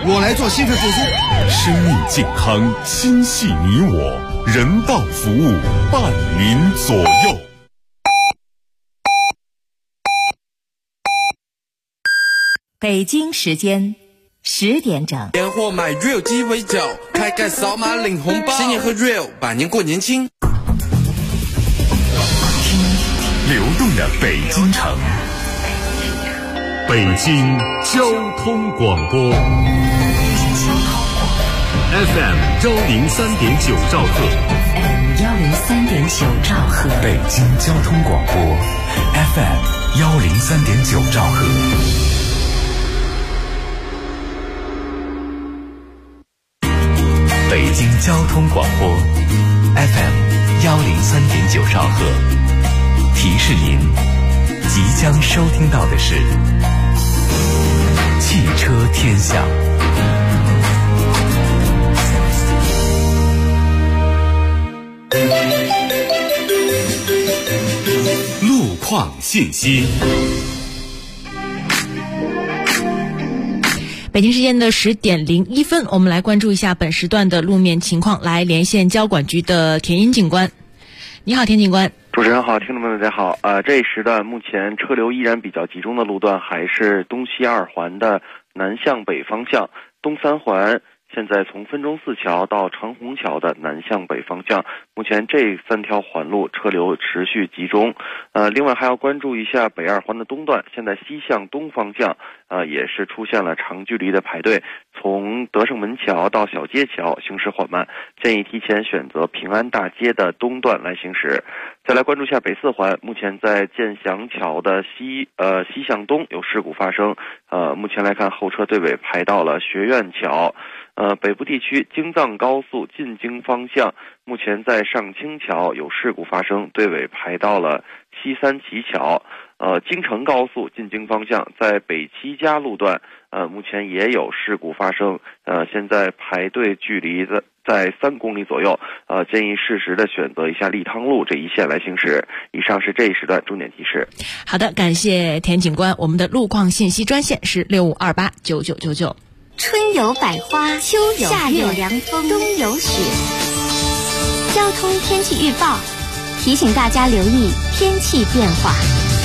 我来做心肺复苏。 生命健康，心系你我，人道服务伴您左右。 北京时间10点整。 年货买 Real 鸡尾酒，开盖扫码领红包，新年喝 Real， 百年过年轻。 流动的北京城，北京交通广播 FM 103.9兆赫 103.9兆赫， 北京交通广播 FM 103.9兆赫。北京交通广播 FM 103.9兆赫，提示您即将收听到的是汽车天下。路况信息。 北京时间的10点01分，我们来关注一下本时段的路面情况，来连线交管局的田英警官。你好，田警官。 主持人好，听众朋友们大家好。这一时段目前车流依然比较集中的路段还是东西二环的南向北方向，东三环现在从分钟寺桥到长虹桥的南向北方向，目前这3条环路车流持续集中。另外还要关注一下北二环的东段，现在西向东方向也是出现了长距离的排队，从德胜门桥到小街桥行驶缓慢，建议提前选择平安大街的东段来行驶。再来关注一下北四环，目前在建祥桥的西向东有事故发生，目前来看后车队尾排到了学院桥。北部地区京藏高速进京方向，目前在上清桥有事故发生，队尾排到了西三旗桥。京承高速进京方向，在北七家路段，目前也有事故发生，现在排队距离在3公里左右，建议适时的选择一下利汤路这一线来行驶。以上是这一时段重点提示。 好的，感谢田警官。我们的路况信息专线是65289999。 春有百花，秋有夏有凉风，冬有雪。交通天气预报提醒大家留意天气变化。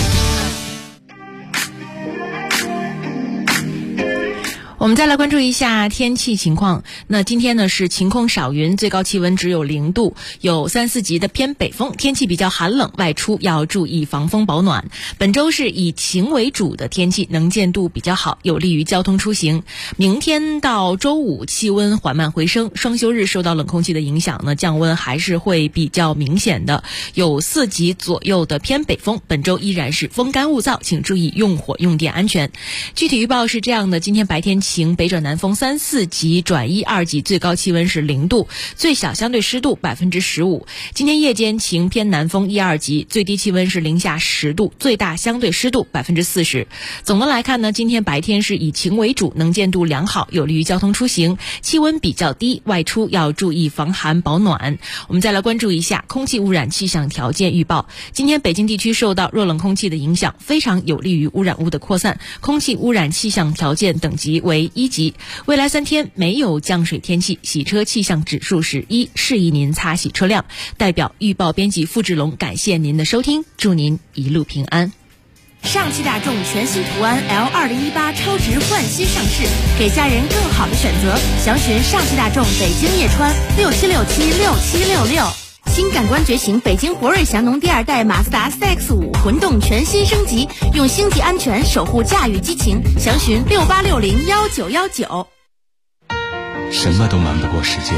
我们再来关注一下天气情况。那今天呢是晴空少云，最高气温只有0度，有3、4级的偏北风，天气比较寒冷，外出要注意防风保暖。本周是以晴为主的天气，能见度比较好，有利于交通出行。明天到周五气温缓慢回升，双休日受到冷空气的影响呢，降温还是会比较明显的，有4级左右的偏北风。本周依然是风干物燥，请注意用火用电安全。具体预报是这样的，今天白天晴，北转南风3、4级转1、2级，最高气温是0度，最小相对湿度15%。今天夜间晴偏南风1、2级，最低气温是零下10度，最大相对湿度40%。总的来看呢，今天白天是以晴为主，能见度良好，有利于交通出行，气温比较低，外出要注意防寒保暖。我们再来关注一下空气污染气象条件预报。今天北京地区受到弱冷空气的影响，非常有利于污染物的扩散，空气污染气象条件等级为1级。未来3天没有降水天气，洗车气象指数是1，适宜您擦洗车辆。代表预报编辑付志龙感谢您的收听，祝您一路平安。 上汽大众全新途安 L2018 超值换新上市，给家人更好的选择。详询上汽大众北京叶川67676766。新感官觉醒，北京博瑞祥农第2代马自达 CX-5 混动全新升级，用星级安全守护驾驭激情。详询68601919。 什么都瞒不过时间，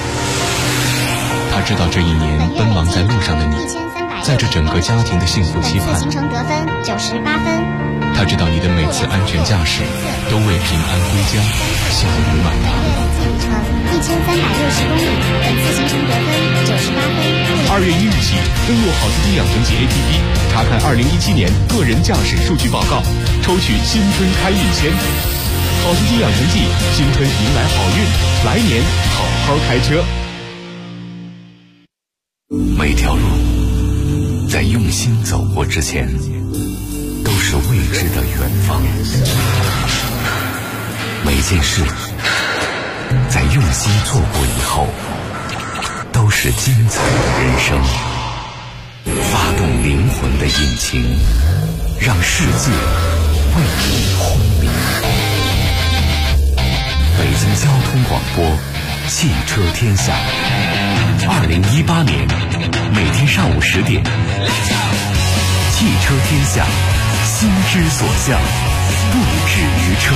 他知道这一年奔忙在路上的你，在这整个家庭的幸福期盼。 行程得分98分。 他知道你的每次安全驾驶都为平安归家笑语满堂。 1360公里，本次行程得分98分。 2月1日起，登录好司机养成记 APP， 查看2017年个人驾驶数据报告，抽取新春开运签。好司机养成记，新春迎来好运，来年好好开车。 每条路在用心走过之前，都是未知的远方。每件事在用心做过以后，都是精彩的人生。发动灵魂的引擎，让世界为你轰鸣。北京交通广播，汽车天下。2018年，每天上午10点，汽车天下，心之所向，不止于车。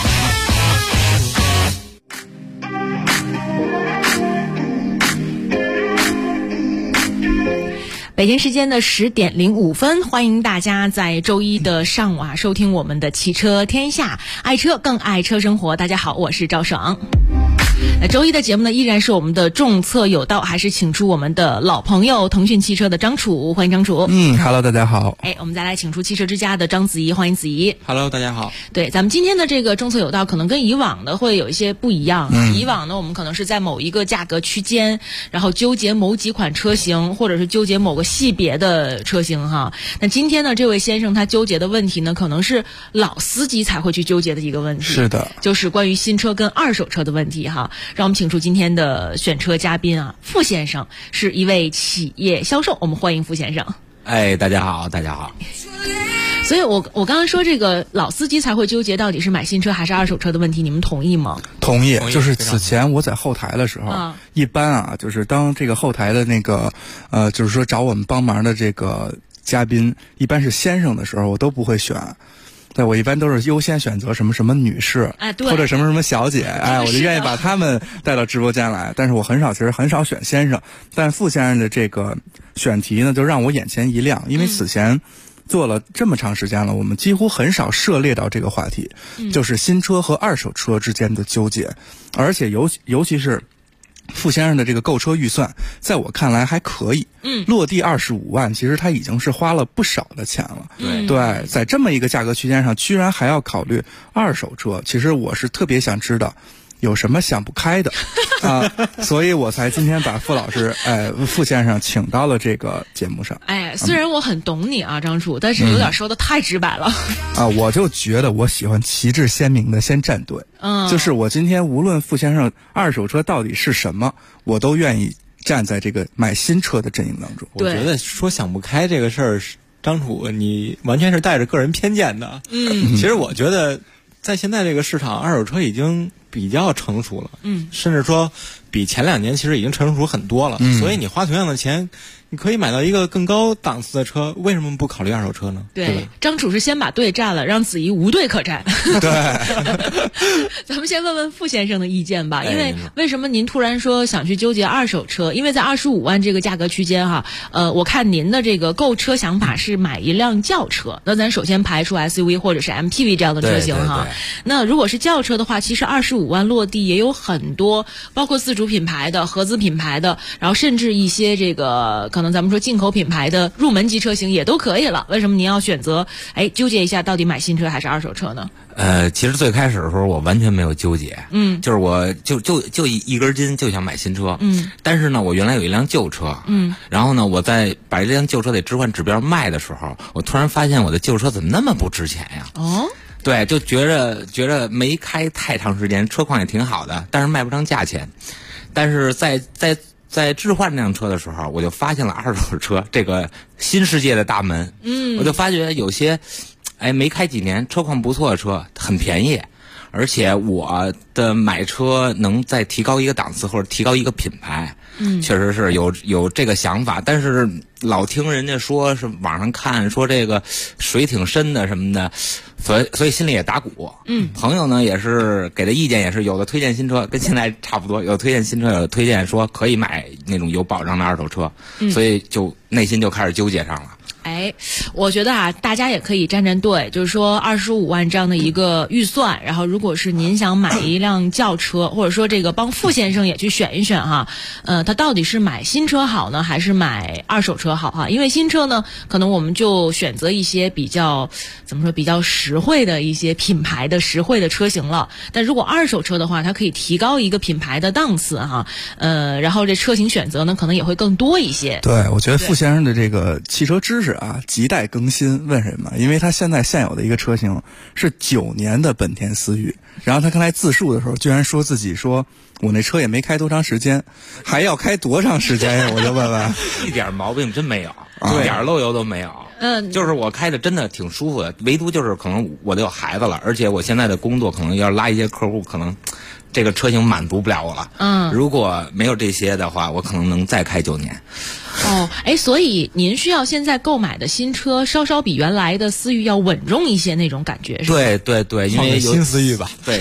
北京时间的10点05分，欢迎大家在周一的上午收听我们的汽车天下，爱车更爱车生活。大家好，我是赵爽。周一的节目呢，依然是我们的重策有道，还是请出我们的老朋友腾讯汽车的张楚，欢迎张楚。 Hello， 大家好。 我们再来请出汽车之家的张子怡，欢迎子怡。 Hello， 大家好。 对，咱们今天的这个重策有道可能跟以往的会有一些不一样。以往呢，我们可能是在某一个价格区间，然后纠结某几款车型，或者是纠结某个系别的车型哈。那今天呢，这位先生他纠结的问题呢，可能是老司机才会去纠结的一个问题。 是的， 就是关于新车跟二手车的问题哈。让我们请出今天的选车嘉宾傅先生是一位企业销售，我们欢迎傅先生。 大家好，大家好。 所以我刚刚说这个老司机才会纠结到底是买新车还是二手车的问题，你们同意吗？ 同意。就是此前我在后台的时候，一般就是当这个后台的那个就是说找我们帮忙的这个嘉宾一般是先生的时候，我都不会选。对，我一般都是优先选择什么什么女士， 对， 或者什么什么小姐，我就愿意把他们带到直播间来。但是我其实很少选先生，但傅先生的这个选题呢，就让我眼前一亮，因为此前做了这么长时间了，我们几乎很少涉猎到这个话题，就是新车和二手车之间的纠结，而且尤其是傅先生的这个购车预算，在我看来还可以。落地25万，其实他已经是花了不少的钱了。对，在这么一个价格区间上，居然还要考虑二手车，其实我是特别想知道有什么想不开的所以我才今天把傅先生请到了这个节目上。 虽然我很懂你张楚，但是有点说的太直白了我就觉得我喜欢旗帜鲜明的先站队。就是我今天无论傅先生二手车到底是什么，我都愿意站在这个买新车的阵营当中。 我觉得说想不开这个事儿，张楚你完全是带着个人偏见的。其实我觉得在现在这个市场，二手车已经比较成熟了，甚至说比前2年其实已经成熟很多了。所以你花同样的钱，你可以买到一个更高档次的车，为什么不考虑二手车呢？ 对，张楚是先把队占了，让子怡无队可占。 对， 咱们先问问傅先生的意见吧。因为为什么您突然说想去纠结二手车？因为在25万这个价格区间我看您的这个购车想法是买一辆轿车。那咱首先排除 SUV 或者是 MPV 这样的车型那如果是轿车的话，其实25万落地也有很多，包括自主品牌的、合资品牌的，然后甚至一些这个可能咱们说进口品牌的入门级车型也都可以了。为什么您要选择纠结一下到底买新车还是二手车呢？ 其实最开始的时候我完全没有纠结，就是我就一根筋就想买新车，但是呢，我原来有一辆旧车，然后呢，我在把这辆旧车得置换指标卖的时候，我突然发现我的旧车怎么那么不值钱呀？对，就觉着没开太长时间，车况也挺好的，但是卖不上价钱。但是在置换这辆车的时候，我就发现了二手车这个新世界的大门。我就发觉有些没开几年车况不错的车很便宜，而且我的买车能再提高一个档次或者提高一个品牌，确实是有这个想法。但是老听人家说是网上看说这个水挺深的什么的，所以心里也打鼓。朋友呢也是给的意见，也是有的推荐新车跟现在差不多，有的推荐新车，有的推荐说可以买那种有保障的二手车，所以就内心就开始纠结上了。 我觉得大家也可以站队，就是说25万这样的一个预算，然后如果是您想买一辆轿车，或者说这个帮傅先生也去选一选他到底是买新车好呢，还是买二手车好因为新车呢，可能我们就选择一些比较比较实惠的一些品牌的实惠的车型了。但如果二手车的话，它可以提高一个品牌的档次然后这车型选择呢，可能也会更多一些。 对，我觉得傅先生的这个汽车知识啊亟待更新。问什么？因为他现在现有的一个车型是9年的本田思域，然后他刚才自述的时候居然说自己说我那车也没开多长时间，还要开多长时间呀？我就问问， 一点毛病真没有，一点漏油都没有。就是我开的真的挺舒服的，唯独就是可能我都有孩子了，而且我现在的工作可能要拉一些客户，可能这个车型满足不了我了。如果没有这些的话，我可能能再开9年。 所以您需要现在购买的新车稍稍比原来的思域要稳重一些那种感觉，是吧？ 对，因为新思域吧， 对。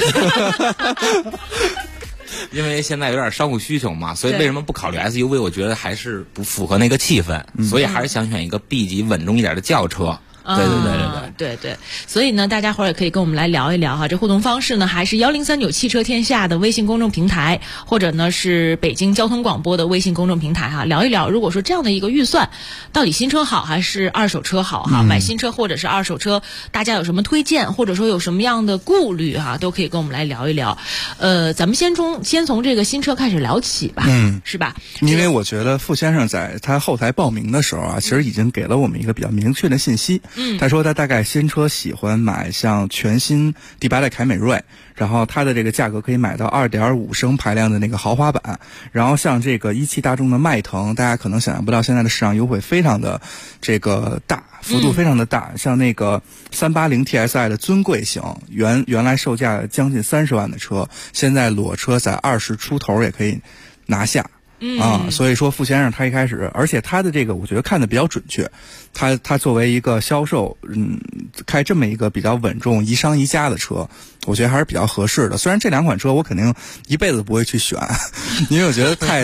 因为现在有点商务需求嘛，所以为什么不考虑 SUV？ 我觉得还是不符合那个气氛，所以还是想选一个 B 级稳重一点的轿车。对， 所以呢，大家伙儿也可以跟我们来聊一聊哈。这互动方式呢，还是1039汽车天下的微信公众平台，或者呢是北京交通广播的微信公众平台哈。聊一聊，如果说这样的一个预算，到底新车好还是二手车好哈？买新车或者是二手车，大家有什么推荐，或者说有什么样的顾虑哈，都可以跟我们来聊一聊。咱们先从这个新车开始聊起吧，是吧？ 因为我觉得傅先生在他后台报名的时候啊，其实已经给了我们一个比较明确的信息。他说他大概新车喜欢买像全新第8代凯美瑞，然后它的这个价格可以买到2.5升排量的那个豪华版，然后像这个17大众的迈腾，大家可能想象不到现在的市场优惠非常的这个大，幅度非常的大，像那个380 TSI 的尊贵型，原来售价将近30万的车，现在裸车在20出头也可以拿下。所以说傅先生他一开始，而且他的这个我觉得看的比较准确，他作为一个销售，开这么一个比较稳重宜商宜家的车，我觉得还是比较合适的。虽然这2款车我肯定一辈子不会去选，因为我觉得太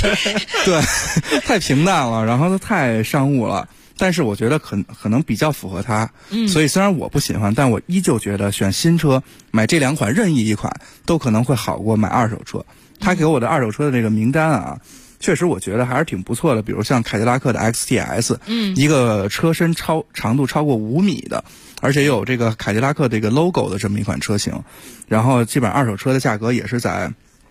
平淡了，然后太商务了。但是我觉得可能比较符合他，所以虽然我不喜欢，但我依旧觉得选新车买这2款任意一款都可能会好过买二手车。他给我的二手车的这个名单啊，确实我觉得还是挺不错的。比如像凯迪拉克的 XTS，一个车身长度超过5米的，而且有这个凯迪拉克这个 logo 的这么一款车型，然后基本上二手车的价格也是在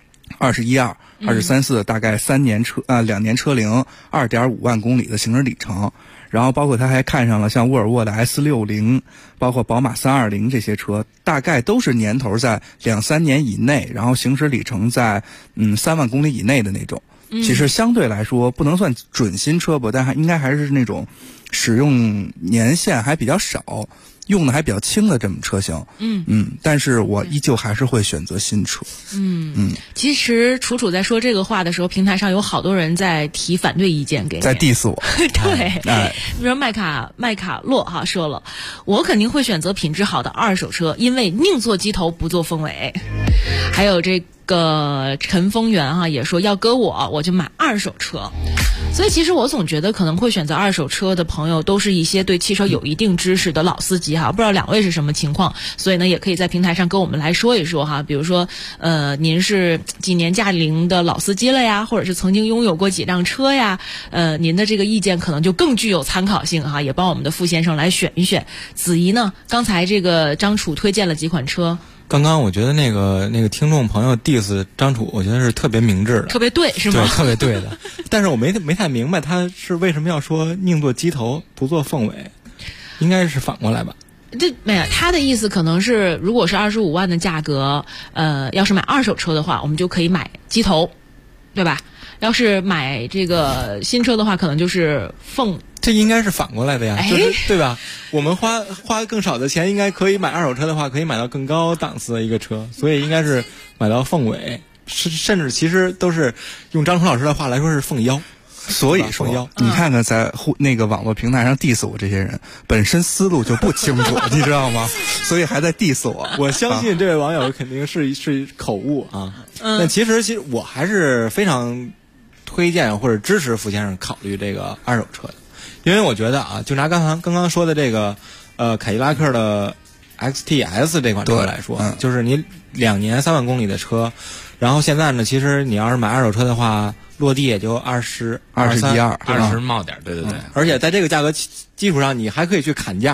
21.2、23.4，大概2年车龄，2.5万公里的行驶里程。然后包括他还看上了像沃尔沃的 S60，包括宝马320这些车，大概都是年头在2-3年以内，然后行驶里程在3万公里以内的那种。其实相对来说不能算准新车吧，但应该还是那种使用年限还比较少，用的还比较轻的这种车型。但是我依旧还是会选择新车。 其实楚在说这个话的时候，平台上有好多人在提反对意见给你， 在 diss 我。 对，比如麦卡洛哈说了，我肯定会选择品质好的二手车，因为宁做鸡头不做凤尾。还有这个陈丰源哈也说，要搁我就买二手车。所以其实我总觉得可能会选择二手车的朋友都是一些对汽车有一定知识的老司机哈，不知道2位是什么情况，所以呢也可以在平台上跟我们来说一说哈，比如说您是几年驾龄的老司机了呀，或者是曾经拥有过几辆车呀，您的这个意见可能就更具有参考性哈，也帮我们的傅先生来选一选。子怡呢，刚才这个张楚推荐了几款车。 刚刚我觉得那个听众朋友 diss 张楚，我觉得是特别明智的， 特别对，是吗？ 对，特别对的。但是我没太明白他是为什么要说宁做鸡头不做凤尾，应该是反过来吧？ 这没有，他的意思可能是，如果是25万的价格，要是买二手车的话，我们就可以买鸡头，对吧？要是买这个新车的话，可能就是凤。 这应该是反过来的呀，就是对吧？我们花更少的钱，应该可以买二手车的话，可以买到更高档次的一个车，所以应该是买到凤尾，甚至其实都是用张楚老师的话来说是凤腰。 所以说，你看看在那个网络平台上 diss 我这些人，本身思路就不清楚，你知道吗？所以还在 diss 我。 我相信这位网友肯定是口误啊。但其实我还是非常推荐或者支持傅先生考虑这个二手车的。因为我觉得啊，就拿刚刚说的这个凯迪拉克的 XTS 这款车来说，就是你2年3万公里的车，然后现在呢，其实你要是买二手车的话，落地也就21.2，20 冒点，对。 而且在这个价格基础上，你还可以去砍价，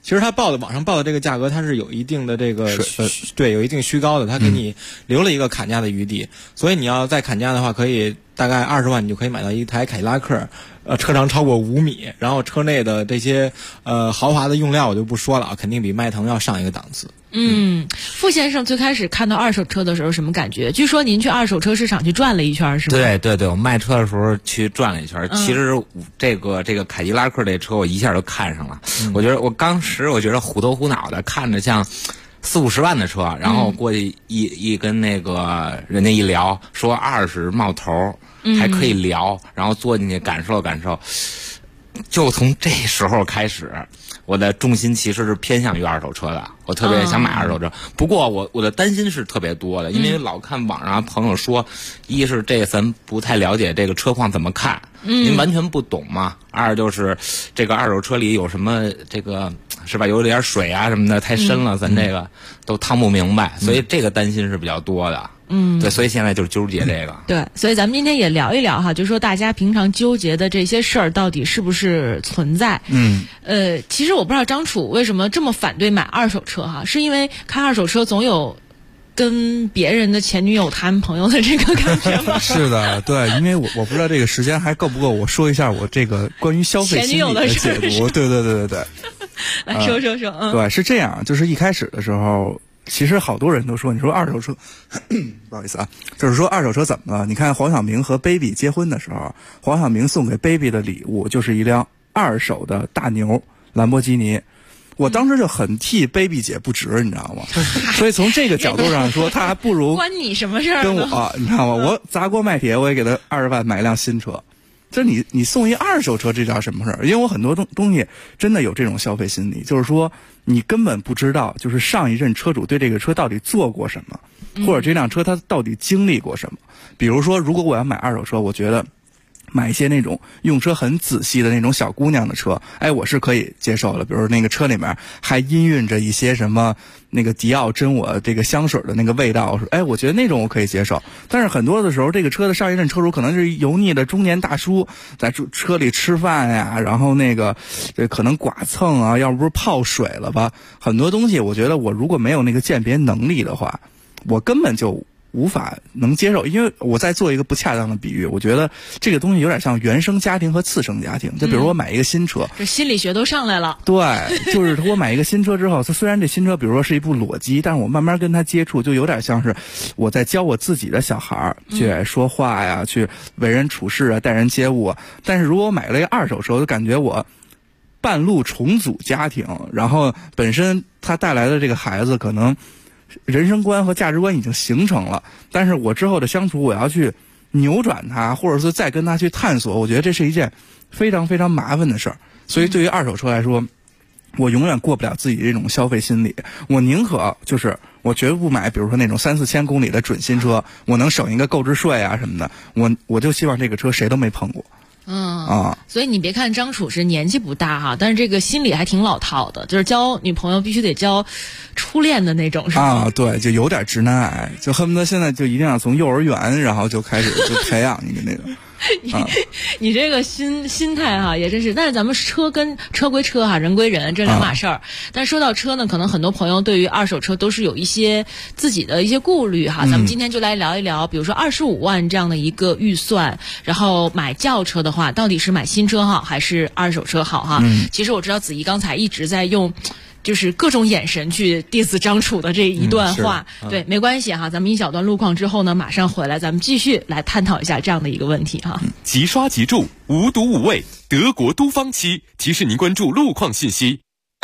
其实它网上报的这个价格，它是有一定的这个对，有一定虚高的，它给你留了一个砍价的余地，所以你要再砍价的话，可以大概20万你就可以买到一台凯迪拉克，车长超过5米，然后车内的这些豪华的用料我就不说了，肯定比迈腾要上一个档次。 傅先生最开始看到二手车的时候什么感觉？据说您去二手车市场去转了一圈，是吗？ 对，我卖车的时候去转了一圈。其实这个凯迪拉克这车我一下就看上了。我觉得我当时觉得虎头虎脑的，看着像40-50万的车，然后过去一跟那个人家一聊，说20冒头，还可以聊，然后坐进去感受感受。就从这时候开始，我的重心其实是偏向于二手车的，我特别想买二手车。不过我的担心是特别多的，因为老看网上朋友说，一是这咱不太了解这个车况怎么看，您完全不懂嘛；二就是这个二手车里有什么这个是吧，有点水啊什么的太深了，咱这个都趟不明白，所以这个担心是比较多的。对，所以现在就是纠结这个。 对，所以咱们今天也聊一聊哈，就说大家平常纠结的这些事儿到底是不是存在？其实我不知道张楚为什么这么反对买二手车哈，是因为看二手车总有跟别人的前女友谈朋友的这个感觉吗？ 是的，对，因为我不知道这个时间还够不够，我说一下我这个关于消费心理的解读。对， 来说。 对，是这样，就是一开始的时候。其实好多人都说，你说二手车，不好意思啊，就是说二手车怎么了？你看黄晓明和 Baby 结婚的时候，黄晓明送给 Baby 的礼物就是一辆二手的大牛兰博基尼。我当时就很替 Baby 姐不值，你知道吗？所以从这个角度上说，他还不如关你什么事儿？ 跟我，你知道吗？我砸锅卖铁，我也给他20万买一辆新车。就是你送一二手车，这叫什么事儿？因为我很多东西真的有这种消费心理，就是说你根本不知道，就是上一任车主对这个车到底做过什么，或者这辆车它到底经历过什么。比如说，如果我要买二手车，我觉得买一些那种用车很仔细的那种小姑娘的车，我是可以接受的。比如那个车里面还氤氲着一些什么那个迪奥真我这个香水的那个味道，我觉得那种我可以接受。但是很多的时候，这个车的上一任车主可能是油腻的中年大叔，在车里吃饭呀，然后那个可能剐蹭啊，要不是泡水了吧，很多东西我觉得我如果没有那个鉴别能力的话，我根本就无法能接受。因为我在做一个不恰当的比喻，我觉得这个东西有点像原生家庭和次生家庭。就比如我买一个新车， 这心理学都上来了。 对，就是我买一个新车之后，虽然这新车比如说是一部裸机，但是我慢慢跟它接触，就有点像是我在教我自己的小孩去说话呀，去为人处事啊，待人接物啊。但是如果我买了一个二手车，我就感觉我半路重组家庭，然后本身它带来的这个孩子可能人生观和价值观已经形成了，但是我之后的相处我要去扭转它，或者是再跟他去探索，我觉得这是一件非常非常麻烦的事儿。所以对于二手车来说，我永远过不了自己这种消费心理。我宁可就是我绝不买比如说那种3-4千公里的准新车，我能省一个购置税啊什么的，我就希望这个车谁都没碰过。 所以你别看张楚是年纪不大哈，但是这个心理还挺老套的，就是交女朋友必须得交初恋的那种，是吧？ 对，就有点直男癌，就恨不得现在就一定要从幼儿园然后就开始就培养一个那种。 你这个心态哈也真是，但是咱们车归车哈，人归人，这两码事儿。但说到车呢，可能很多朋友对于二手车都是有一些自己的一些顾虑哈。咱们今天就来聊一聊，比如说25万这样的一个预算，然后买轿车的话，到底是买新车好还是二手车好哈？其实我知道子怡刚才一直在用就是各种眼神去 diss 张楚的这一段话，对，没关系哈，咱们一小段路况之后呢，马上回来，咱们继续来探讨一下这样的一个问题哈。 即刷即住，无毒无味，德国都方漆提示您关注路况信息。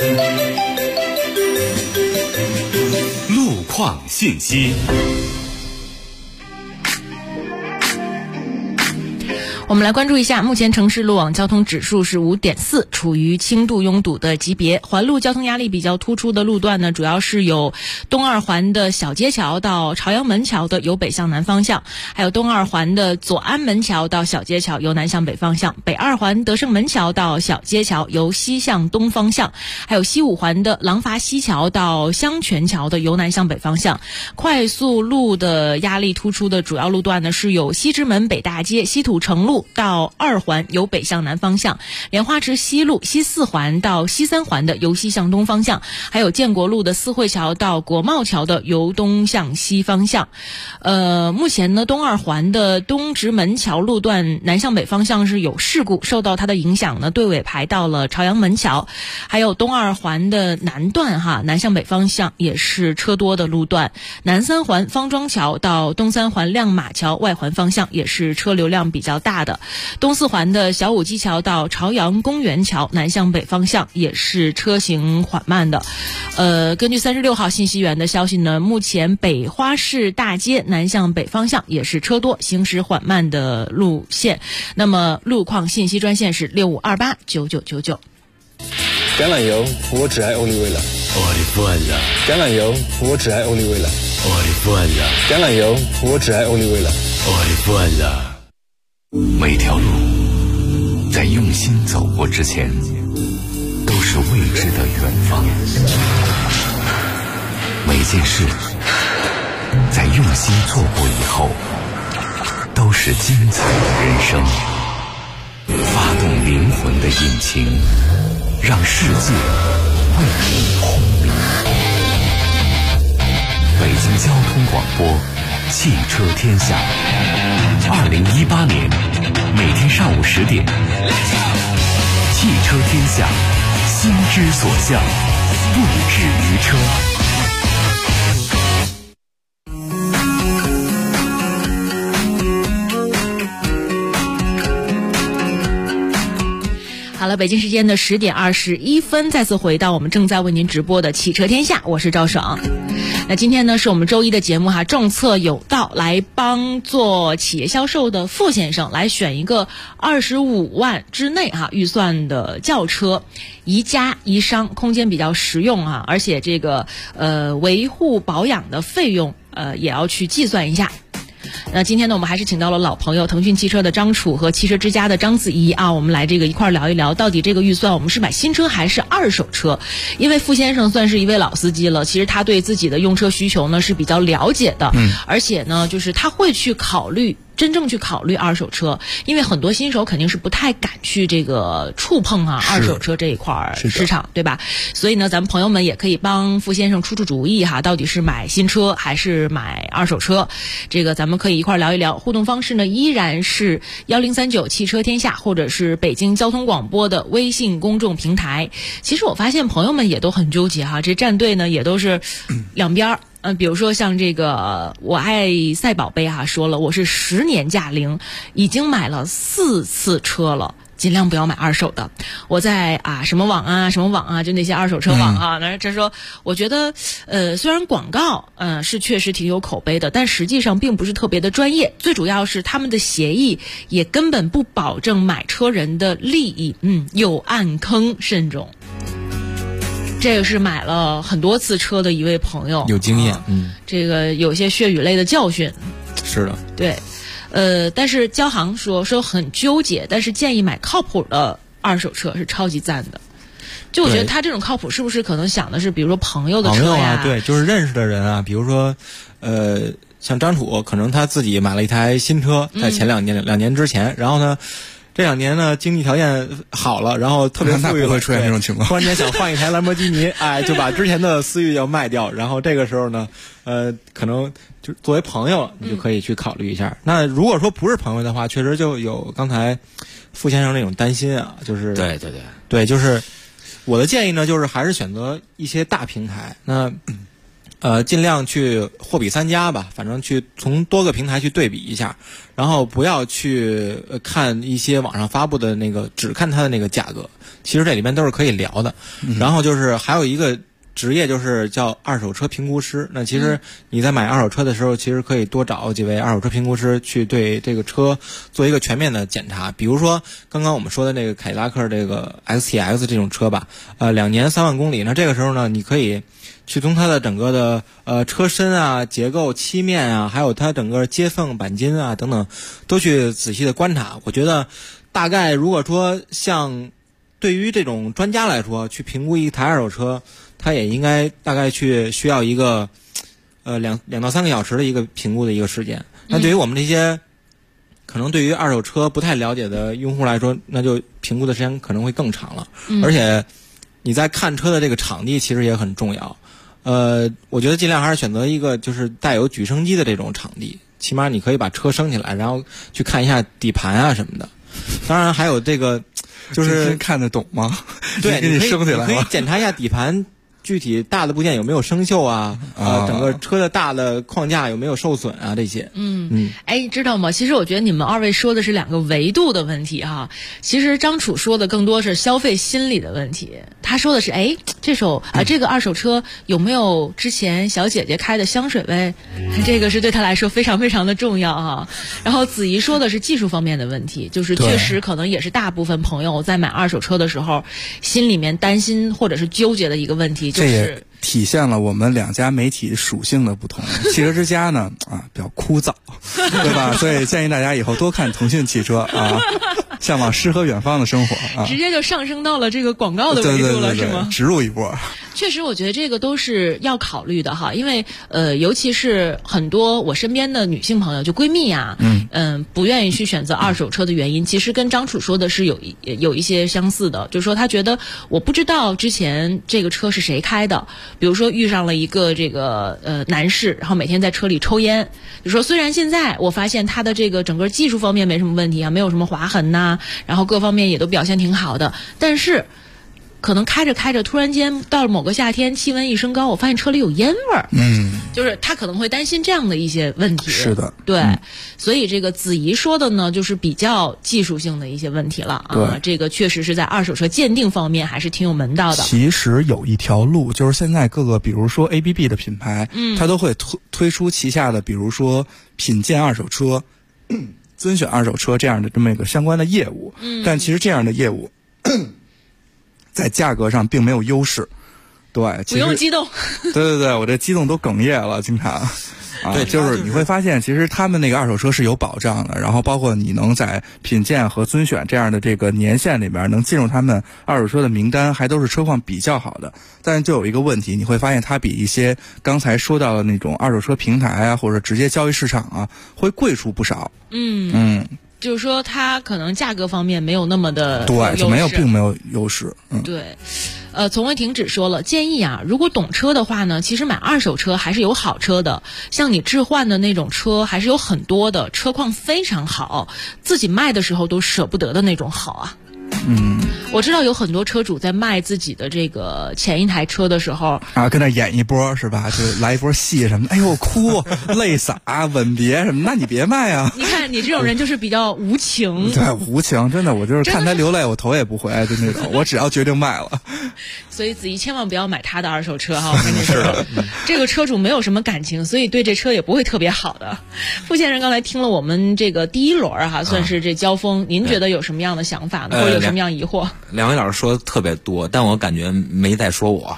路况信息。 我们来关注一下，目前城市路网交通指数是5.4，处于轻度拥堵的级别。环路交通压力比较突出的路段呢，主要是有东二环的小街桥到朝阳门桥的由北向南方向，还有东二环的左安门桥到小街桥由南向北方向，北二环德胜门桥到小街桥由西向东方向，还有西五环的廊坊西桥到香泉桥的由南向北方向。快速路的压力突出的主要路段呢，是有西直门北大街、西土城路路到2环由北向南方向，莲花池西路西4环到西3环的由西向东方向，还有建国路的思汇桥到国贸桥的由东向西方向。目前呢，东2环的东直门桥路段南向北方向是有事故，受到它的影响呢，队尾排到了朝阳门桥。还有东2环的南段南向北方向也是车多的路段，南3环方庄桥到东3环亮马桥外环方向也是车流量比较大的。东4环的小武基桥到朝阳公园桥南向北方向也是车行缓慢的。根据36号信息源的消息呢，目前北花市大街南向北方向也是车多行驶缓慢的路线。那么路况信息专线是65289999。 橄榄油，我只爱欧丽维了。橄榄油，我只爱欧丽维了。橄榄油，我只爱欧丽维了。 每条路在用心走过之前，都是未知的远方。每件事在用心做过以后，都是精彩的人生。发动灵魂的引擎，让世界为你轰鸣。北京交通广播，汽车天下。2018年每天上午10点，汽车天下，心之所向，不止于车。 好了，北京时间的10点21分，再次回到我们正在为您直播的汽车天下，我是赵爽。那今天呢是我们周一的节目政策有道，来帮做企业销售的傅先生来选一个25万之内预算的轿车，宜家宜商，空间比较实用而且这个维护保养的费用也要去计算一下。那今天呢，我们还是请到了老朋友腾讯汽车的张楚和汽车之家的张子怡我们来一块聊一聊，到底这个预算我们是买新车还是二手车？因为傅先生算是一位老司机了，其实他对自己的用车需求呢是比较了解的，而且呢，就是他会去真正去考虑二手车，因为很多新手肯定是不太敢去这个触碰二手车这一块市场，对吧？所以呢，咱们朋友们也可以帮傅先生出主意到底是买新车还是买二手车？这个咱们可以一块聊一聊。互动方式呢依然是1039汽车天下，或者是北京交通广播的微信公众平台。其实我发现朋友们也都很纠结这站队呢也都是两边。比如说像这个我爱赛宝贝说了，我是10年驾龄，已经买了4次车了，尽量不要买二手的。我在什么网就那些二手车网这说我觉得虽然广告是确实挺有口碑的，但实际上并不是特别的专业，最主要是他们的协议也根本不保证买车人的利益，有暗坑慎重。这个是买了很多次车的一位朋友， 有经验， 这个有些血与泪的教训。 是的， 对，但是交行说很纠结，但是建议买靠谱的二手车是超级赞的。就我觉得他这种靠谱是不是可能想的是，比如说朋友的车呀， 对，就是认识的人比如说像张楚，可能他自己买了一台新车，在前2年之前，然后呢。这2年呢，经济条件好了，然后特别富裕了， 不会出现这种情况。 突然间想换一台兰博基尼，就把之前的思域要卖掉，然后这个时候呢，可能就作为朋友，你就可以去考虑一下。那如果说不是朋友的话，确实就有刚才傅先生那种担心就是对，就是我的建议呢，就是还是选择一些大平台，那。尽量去货比三家吧，反正去从多个平台去对比一下，然后不要去看一些网上发布的那个，只看它的那个价格，其实这里面都是可以聊的。然后就是还有一个职业就是叫二手车评估师，那其实你在买二手车的时候，其实可以多找几位二手车评估师去对这个车做一个全面的检查。比如说刚刚我们说的那个凯迪拉克这个 XTX 这种车吧，2年3万公里，那这个时候呢，你可以去从它的整个的车身结构、漆面还有它整个接缝、钣金等等，都去仔细的观察。我觉得大概如果说像对于这种专家来说，去评估一台二手车，他也应该大概需要一个2到3个小时的一个评估的一个时间。那对于我们这些可能对于二手车不太了解的用户来说，那就评估的时间可能会更长了。而且你在看车的这个场地其实也很重要。我觉得尽量还是选择一个就是带有举升机的这种场地，起码你可以把车升起来，然后去看一下底盘啊什么的。当然还有这个就是看得懂吗？ 对， 给你升起来了， 你可以检查一下底盘具体大的部件有没有生锈啊，整个车的大的框架有没有受损啊，这些。 哎，你知道吗？其实我觉得你们二位说的是两个维度的问题哈。其实张楚说的更多是消费心理的问题。他说的是，哎，这个二手车有没有之前小姐姐开的香水味？这个是对他来说非常非常的重要哈。然后子怡说的是技术方面的问题，就是确实可能也是大部分朋友在买二手车的时候心里面担心或者是纠结的一个问题。 这也体现了我们两家媒体属性的不同。汽车之家呢，比较枯燥，对吧？所以建议大家以后多看腾讯汽车啊，向往诗和远方的生活啊。 直接就上升到了这个广告的维度了， 对， 是吗？ 植入一波。 确实，我觉得这个都是要考虑的哈，因为尤其是很多我身边的女性朋友，就闺蜜啊，不愿意去选择二手车的原因，其实跟张楚说的是有一些相似的，就是说她觉得我不知道之前这个车是谁开的，比如说遇上了一个这个男士，然后每天在车里抽烟，就说虽然现在我发现他的这个整个技术方面没什么问题啊，没有什么划痕呐，然后各方面也都表现挺好的，但是可能开着开着，突然间到了某个夏天，气温一升高，我发现车里有烟味儿。就是他可能会担心这样的一些问题。 是的， 对，所以这个子怡说的呢，就是比较技术性的一些问题了啊。这个确实是在二手车鉴定方面还是挺有门道的。 其实有一条路，就是现在各个比如说 APP 的品牌，它都会推出旗下的，比如说品鉴二手车、尊选二手车这样的这么一个相关的业务。但其实这样的业务在价格上并没有优势。对， 不用激动。 对，我这激动都哽咽了，经常。对，就是你会发现，其实他们那个二手车是有保障的，然后包括你能在品鉴和尊选这样的这个年限里边能进入他们二手车的名单，还都是车况比较好的。但是就有一个问题，你会发现它比一些刚才说到的那种二手车平台啊，或者直接交易市场啊，会贵出不少。 就是说它可能价格方面没有那么的对，就并没有优势。 对。丛文婷只说了，建议啊，如果懂车的话呢，其实买二手车还是有好车的，像你置换的那种车还是有很多的，车况非常好，自己卖的时候都舍不得的那种好啊。我知道有很多车主在卖自己的这个前一台车的时候跟那演一波是吧？就来一波戏什么的，哎呦哭泪洒吻别什么，那你别卖啊！ 你看你这种人就是比较无情。 对，无情，真的，我就是看他流泪我头也不回，就那种，我只要决定卖了。 所以子怡千万不要买他的二手车哈，我跟你说，这个车主没有什么感情，所以对这车也不会特别好的。傅先生刚才听了我们这个第一轮哈，算是这交锋，您觉得有什么样的想法呢？或者有什么样疑惑？ 两位老师说的特别多，但我感觉没在说我。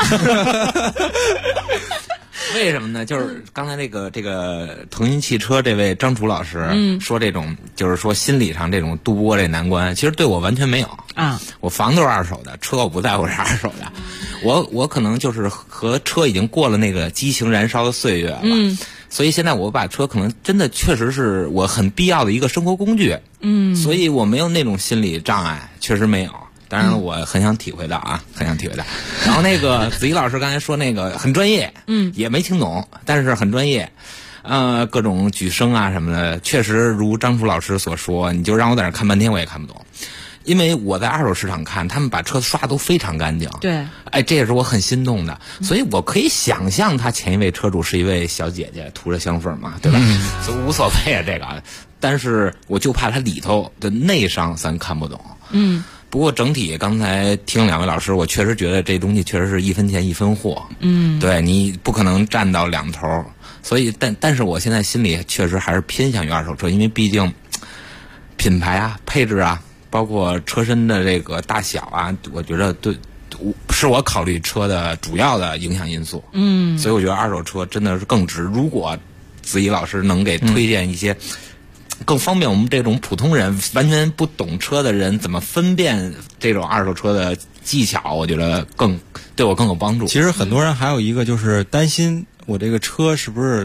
为什么呢？就是刚才这个腾讯汽车这位张楚老师说这种，就是说心理上这种度不过这难关，其实对我完全没有啊。 我房都是二手的，车我不在乎是二手的，我可能就是和车已经过了那个激情燃烧的岁月了。所以现在我把车可能真的确实是我很必要的一个生活工具。所以我没有那种心理障碍，确实没有。当然我很想体会到啊，很想体会到。然后那个子怡老师刚才说那个很专业，也没听懂，但是很专业。各种举升啊什么的，确实如张楚老师所说，你就让我在那看半天我也看不懂。因为我在二手市场看，他们把车刷都非常干净。 对， 哎，这也是我很心动的。所以我可以想象他前一位车主是一位小姐姐，涂着香粉嘛，对吧？所以无所谓啊，这个。但是我就怕它里头的内伤咱看不懂。不过整体刚才听两位老师，我确实觉得这东西确实是一分钱一分货。对，你不可能占到两头。所以但是我现在心里确实还是偏向于二手车，因为毕竟品牌啊、配置啊，包括车身的这个大小啊，我觉得是我考虑车的主要的影响因素。所以我觉得二手车真的是更值。如果子怡老师能给推荐一些更方便我们这种普通人完全不懂车的人怎么分辨这种二手车的技巧，我觉得对我更有帮助。 其实很多人还有一个就是担心我这个车是不是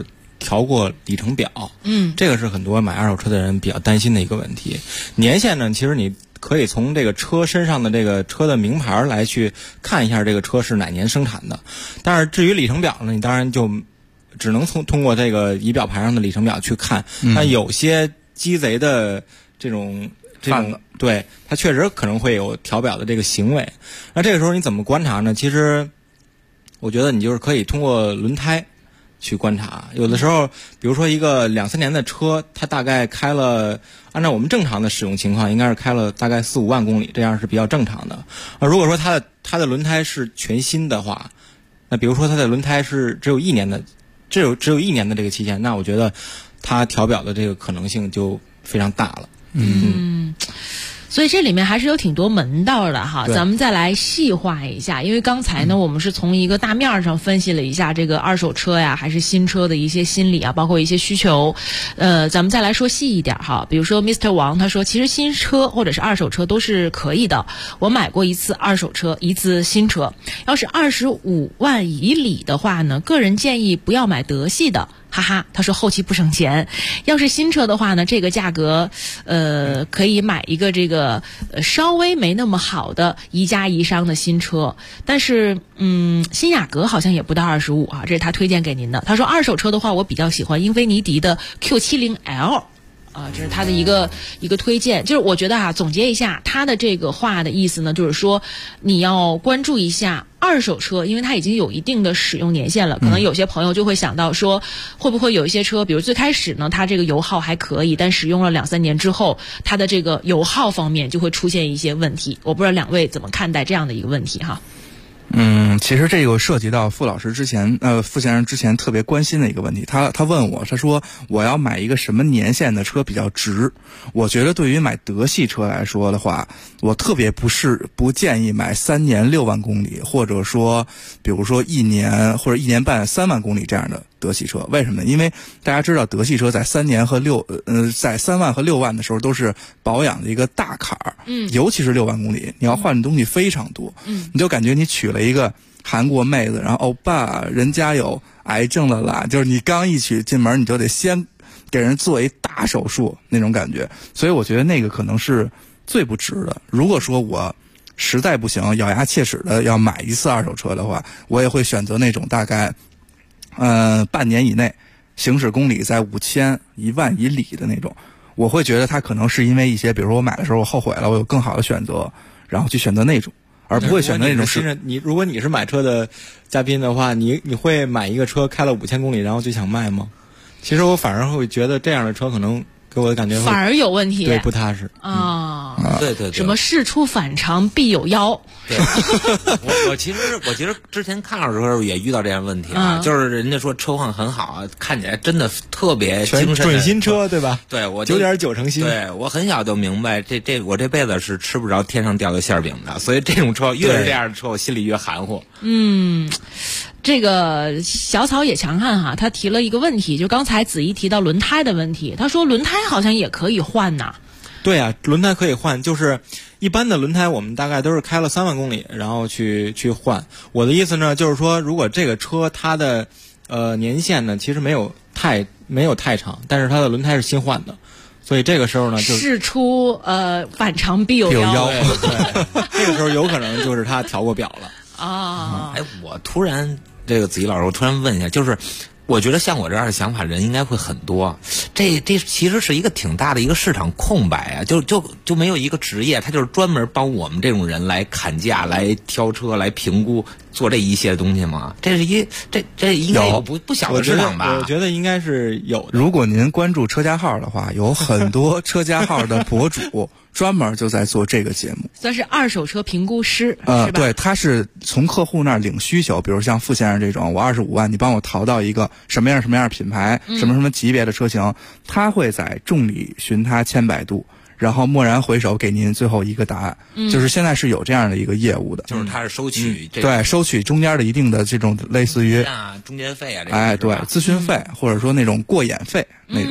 调过里程表。这个是很多买二手车的人比较担心的一个问题。年限呢，其实你可以从这个车身上的这个车的名牌来去看一下这个车是哪年生产的。但是至于里程表呢，你当然就只能通过这个仪表盘上的里程表去看。但有些鸡贼的这种对，它确实可能会有调表的这个行为。那这个时候你怎么观察呢？其实我觉得你就是可以通过轮胎去观察。有的时候比如说一个2-3年的车，它大概开了，按照我们正常的使用情况应该是开了大概4-5万公里，这样是比较正常的。如果说它的轮胎是全新的话，那比如说它的轮胎是只有1年的这个期间，那我觉得它调表的这个可能性就非常大了。 所以这里面还是有挺多门道的哈，咱们再来细化一下。因为刚才呢，我们是从一个大面上分析了一下这个二手车呀，还是新车的一些心理啊，包括一些需求。咱们再来说细一点哈，比如说 Mr. 王他说，其实新车或者是二手车都是可以的。我买过一次二手车，一次新车。要是25万以里的话呢，个人建议不要买德系的。哈哈，他说后期不省钱。要是新车的话呢，这个价格，可以买一个这个稍微没那么好的宜家宜商的新车。但是，新雅阁好像也不到25啊，这是他推荐给您的。他说二手车的话，我比较喜欢英菲尼迪的 Q70L。这是他的一个推荐。就是我觉得总结一下他的这个话的意思呢，就是说你要关注一下二手车，因为它已经有一定的使用年限了。可能有些朋友就会想到说，会不会有一些车，比如最开始呢，它这个油耗还可以，但使用了2-3年之后，它的这个油耗方面就会出现一些问题。我不知道两位怎么看待这样的一个问题哈？ 其实这个涉及到傅先生之前特别关心的一个问题。他问我，他说我要买一个什么年限的车比较值？我觉得对于买德系车来说的话，我特别不建议买3年6万公里，或者说比如说1年或者1年半3万公里这样的德系车。为什么呢？因为大家知道德系车在3年和在3万和6万的时候都是保养的一个大坎儿。尤其是6万公里，你要换的东西非常多。你就感觉你娶了一个韩国妹子，然后欧巴人家有癌症了啦，就是你刚一娶进门，你就得先给人做一大手术那种感觉。所以我觉得那个可能是最不值的。如果说我实在不行，咬牙切齿的要买一次二手车的话，我也会选择那种大概半年以内行驶公里在5000、1万以里的那种。我会觉得它可能是因为一些，比如说我买的时候我后悔了，我有更好的选择，然后去选择那种，而不会选择那种如果你是买车的嘉宾的话，你会买一个车开了5000公里然后就想卖吗？其实我反而会觉得这样的车可能给我的感觉反而有问题， 对，不踏实对， 什么事出反常必有妖。 对，我其实之前看二手车的时候也遇到这样问题啊，就是人家说车况很好，看起来真的特别精神， 准新车对吧？ 对，我 9.9成新。 对，我很小就明白，我这辈子是吃不着天上掉的馅饼的，所以这种车越是这样的车，我心里越含糊。 这个小草也强悍哈，他提了一个问题，就刚才子怡提到轮胎的问题，他说轮胎好像也可以换呐。 对啊，轮胎可以换，就是一般的轮胎我们大概都是开了3万公里然后去换。我的意思呢，就是说如果这个车它的年限呢其实没有太长，但是它的轮胎是新换的，所以这个时候呢就事出反常必有妖。 对，这个时候有可能就是他调过表了啊。 我突然这个子怡老师，我突然问一下，就是我觉得像我这样的想法人应该会很多，这其实是一个挺大的一个市场空白啊，就没有一个职业，他就是专门帮我们这种人来砍价、来挑车、来评估、做这一些东西吗？这应该有不小的市场吧？ 我觉得应该是有的。 如果您关注车家号的话，有很多车家号的博主专门就在做这个节目， 算是二手车评估师，是吧？ 对，他是从客户那儿领需求，比如像傅先生这种，我25万，你帮我淘到一个什么样品牌、什么级别的车型，他会在众里寻他千百度，然后蓦然回首给您最后一个答案。就是现在是有这样的一个业务的， 就是他是收取对，收取中间的一定的这种类似于中间费啊， 对，咨询费或者说那种过眼费那种。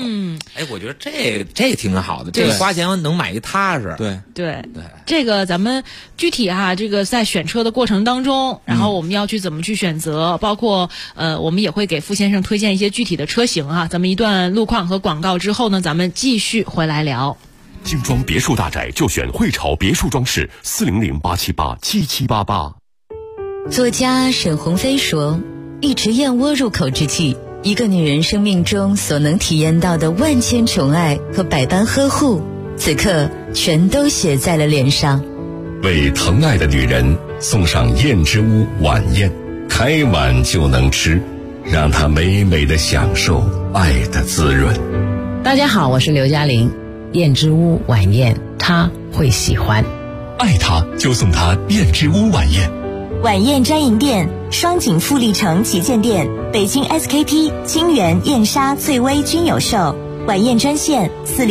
哎，我觉得这挺好的，这花钱能买一踏实。 对，这个咱们具体这个在选车的过程当中，然后我们要去怎么去选择，包括我们也会给傅先生推荐一些具体的车型咱们一段路况和广告之后呢，咱们继续回来聊。 精装别墅大宅就选汇潮别墅装饰，400-878-7788。 作家沈鸿飞说，一池燕窝入口之际，一个女人生命中所能体验到的万千宠爱和百般呵护，此刻全都写在了脸上。 为疼爱的女人送上燕之屋晚宴，开碗就能吃，让她美美的享受爱的滋润。 大家好，我是刘嘉玲。燕之屋晚宴，她会喜欢。 爱她就送她燕之屋晚宴。 晚宴专营店：双井富力城旗舰店、北京 SKP、清源、燕莎、翠微均有售。晚宴专线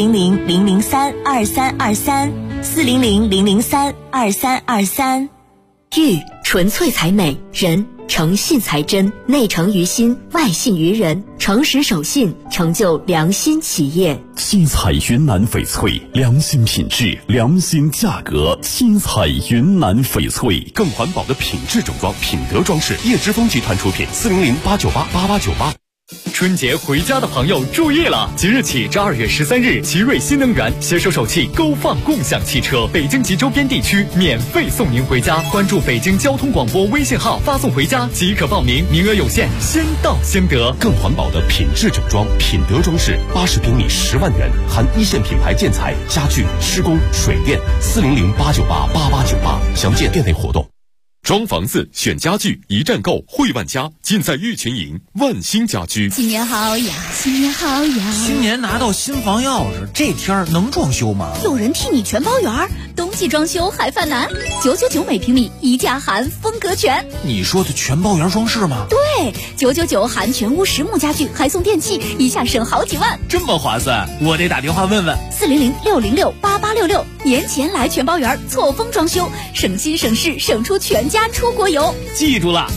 400-003-2323，400-003-2323。玉纯粹才美，人诚信才真，内诚于心，外信于人，诚实守信，成就良心企业。 新彩云南翡翠，良心品质，良心价格。新彩云南翡翠，更环保的品质整装，品德装饰，叶之峰集团出品，400-898-8898。 春节回家的朋友注意了！即日起至2月13日，奇瑞新能源携手首汽勾放共享汽车，北京及周边地区免费送您回家。关注北京交通广播微信号，发送回家即可报名，名额有限，先到先得。 更环保的品质整装，品德装饰，80平米10万元，含一线品牌建材、家具、施工、水电，400-898-8898，详见店内活动。装房子选家具，一站购汇万家，尽在玉群营万兴家居。 新年好呀，新年好呀！ 新年拿到新房钥匙，这天儿能装修吗？ 有人替你全包圆儿，冬季装修还犯难，999每平米，一价含风格全。 你说的全包圆装饰吗？ 对，999含全屋实木家具，还送电器，一下省好几万， 这么划算！我得打电话问问。 400-606-8866，年前来全包圆，错峰装修，省心省事，省出全家出国游。 记住了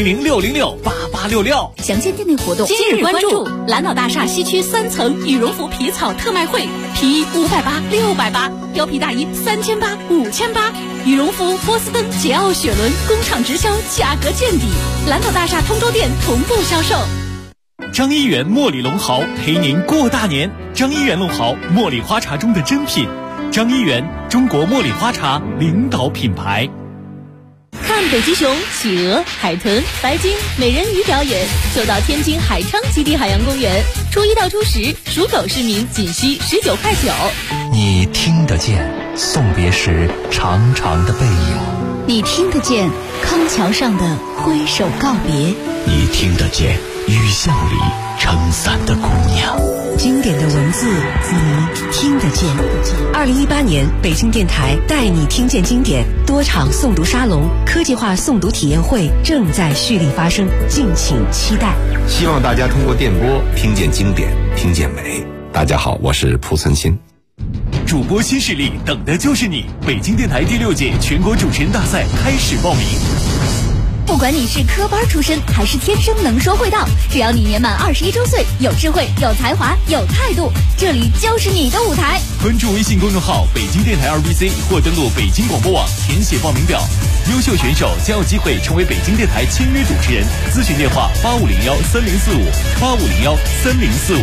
，400-606-8866。 详见店内活动。 今日关注蓝岛大厦西区3层羽绒服皮草特卖会，皮衣580、680，貂皮大衣3800、5800，羽绒服波司登、捷奥雪伦工厂直销，价格见底。蓝岛大厦通州店同步销售。 张一元茉莉龙毫陪您过大年。张一元龙毫，茉莉花茶中的珍品。张一元，中国茉莉花茶领导品牌。 看北极熊、企鹅、海豚、白鲸、美人鱼表演，就到天津海昌基地海洋公园。初1到初10，属狗市民仅需19.9块。 你听得见送别时长长的背影， 你听得见康桥上的挥手告别， 你听得见雨巷里撑伞的姑娘。 经典的文字，你听得见。2018年，北京电台带你听见经典多场诵读沙龙、科技化诵读体验会正在蓄力发生，敬请期待。 希望大家通过电波听见经典，听见美。大家好，我是濮存昕。 主播新势力，等的就是你！北京电台第6届全国主持人大赛开始报名。 不管你是科班出身还是天生能说会道，只要你年满21周岁，有智慧、有才华、有态度，这里就是你的舞台。 关注微信公众号北京电台2BC 或登录北京广播网填写报名表，优秀选手将有机会成为北京电台签约主持人。咨询电话8501-3045，8501-3045。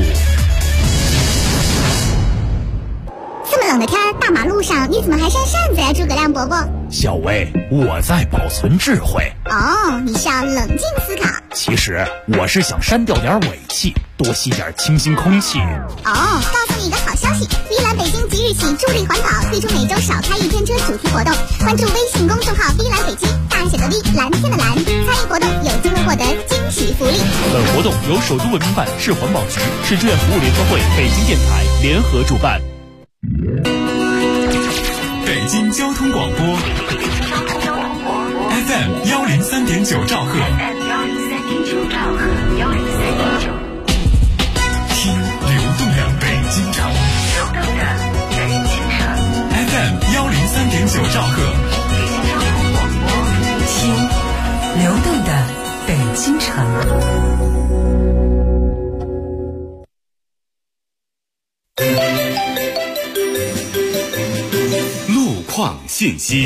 这么冷的天儿，大马路上你怎么还扇扇子呀，诸葛亮伯伯？ 小薇，我在保存智慧。 哦，你是要冷静思考。 其实我是想删掉点尾气，多吸点清新空气。 哦，告诉你一个好消息，V 蓝北京即日起助力环保，推出每周少开1天车主题活动。关注微信公众号 V 蓝北京，大写的 V， 蓝天的蓝，参与活动有机会获得惊喜福利。 本活动由首都文明办、市环保局、市志愿服务联合会、北京电台联合主办。 北京交通广播 FM 103.9兆赫，听流动的北京城，FM 103.9兆赫， 听流动的北京城。 路况信息。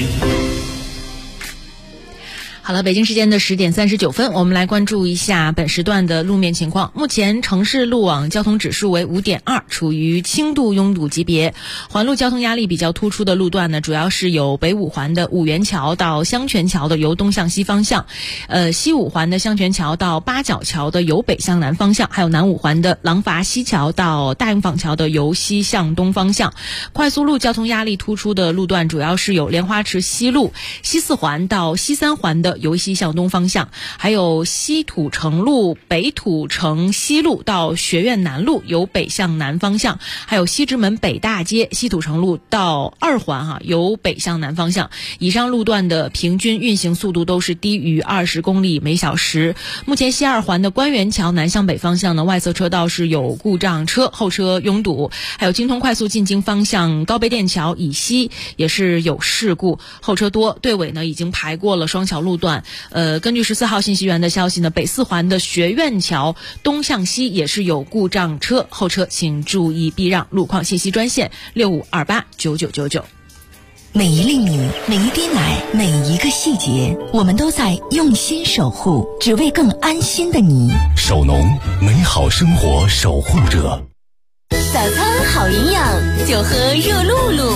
好了，北京时间的10点39分，我们来关注一下本时段的路面情况。目前城市路网交通指数为5.2，处于轻度拥堵级别。环路交通压力比较突出的路段呢，主要是有北五环的五元桥到香泉桥的由东向西方向，西五环的香泉桥到八角桥的由北向南方向，还有南五环的廊坊西桥到大营坊桥的由西向东方向。快速路交通压力突出的路段主要是有莲花池西路、西四环到西三环的由西向东方向，还有西土城路、北土城西路到学院南路由北向南方向，还有西直门北大街、西土城路到二环由北向南方向。以上路段的平均运行速度都是低于20公里每小时。目前西二环的官园桥南向北方向呢，外侧车道是有故障车，后车拥堵，还有京通快速进京方向高碑店桥以西也是有事故，后车多，队尾呢已经排过了双桥路段。根据14号信息源的消息呢，北四环的学院桥东向西也是有故障车，后车请注意避让。路况信息专线65289999。 每一粒米，每一滴奶，每一个细节，我们都在用心守护，只为更安心的你。 首农，美好生活守护者。 早餐好营养，就喝热露露。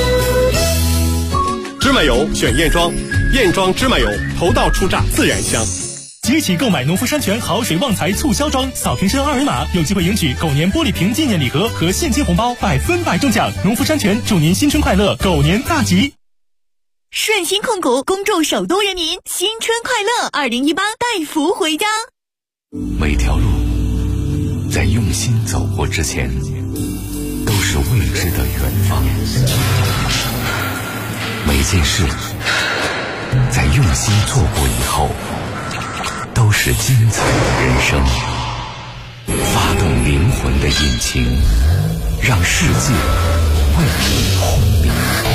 芝麻油选燕庄，燕庄芝麻油头道初榨，自然香。 即日起购买农夫山泉好水旺财促销装，扫瓶身二维码，有机会赢取狗年玻璃瓶纪念礼盒和现金红包，100%中奖。农夫山泉祝您新春快乐，狗年大吉！ 顺鑫控股恭祝首都人民新春快乐，2018带福回家。 每条路在用心走过之前，都是未知的远方。每件事在用心做过以后，都是精彩的人生。发动灵魂的引擎，让世界为你轰鸣。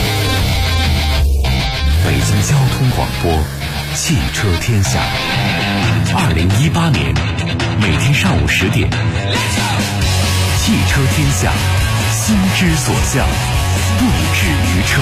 北京交通广播，汽车天下。2018年每天上午10点，汽车天下，心之所向，不止于车。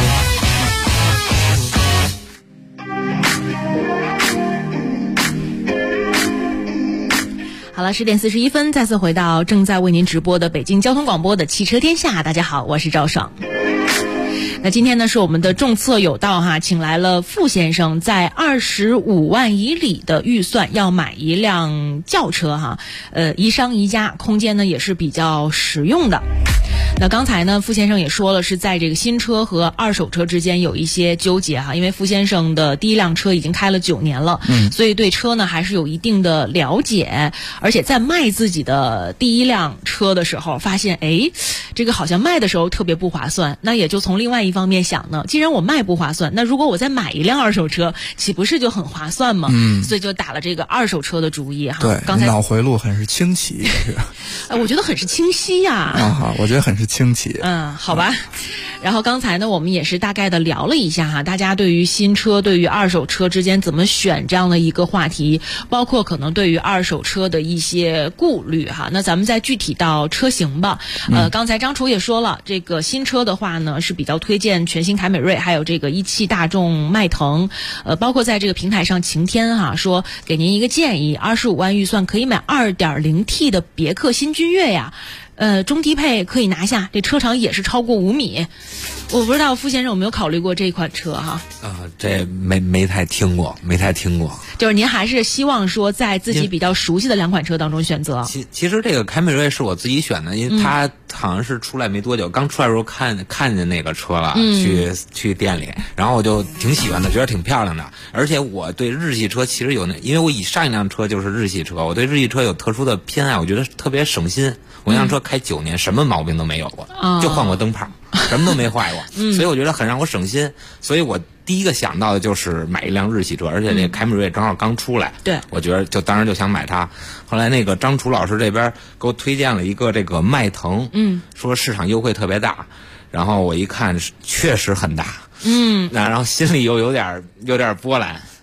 好了，10点41分，再次回到正在为您直播的北京交通广播的汽车天下。大家好，我是赵爽。那今天呢是我们的重测有道请来了傅先生，在25万以里的预算要买一辆轿车宜商宜家，空间呢也是比较实用的。那刚才呢，傅先生也说了，是在这个新车和二手车之间有一些纠结因为傅先生的第一辆车已经开了9年了，所以对车呢还是有一定的了解，而且在卖自己的第一辆车的时候，发现这个好像卖的时候特别不划算，那也就从另外一方面想呢，既然我卖不划算，那如果我再买一辆二手车，岂不是就很划算吗？所以就打了这个二手车的主意对， 刚才脑回路很是清奇， 我觉得很是清晰呀。 我觉得很是清奇。 好吧。然后刚才呢，我们也是大概的聊了一下大家对于新车、对于二手车之间怎么选这样的一个话题，包括可能对于二手车的一些顾虑那咱们再具体到车型吧。刚才张楚也说了，这个新车的话呢是比较推荐全新凯美瑞，还有这个17大众迈腾。包括在这个平台上晴天说给您一个建议，25万预算可以买 2.0T 的别克新君越呀。中低配可以拿下，这车长也是超过5米。我不知道傅先生有没有考虑过这款车这没太听过。 就是您还是希望说在自己比较熟悉的两款车当中选择。 其实这个凯美瑞是我自己选的，因为它好像是出来没多久，刚出来的时候看见那个车了，去店里，然后我就挺喜欢的，觉得挺漂亮的。而且我对日系车其实因为我上一辆车就是日系车，我对日系车有特殊的偏爱，我觉得特别省心。我那辆车开9年，什么毛病都没有过，就换过灯泡，什么都没坏过，所以我觉得很让我省心。所以我第一个想到的就是买一辆日系车，而且那凯美瑞正好刚出来， 对， 我觉得当然就想买它。后来那个张楚老师这边给我推荐了一个这个迈腾，说市场优惠特别大，然后我一看确实很大，然后心里又有点波澜。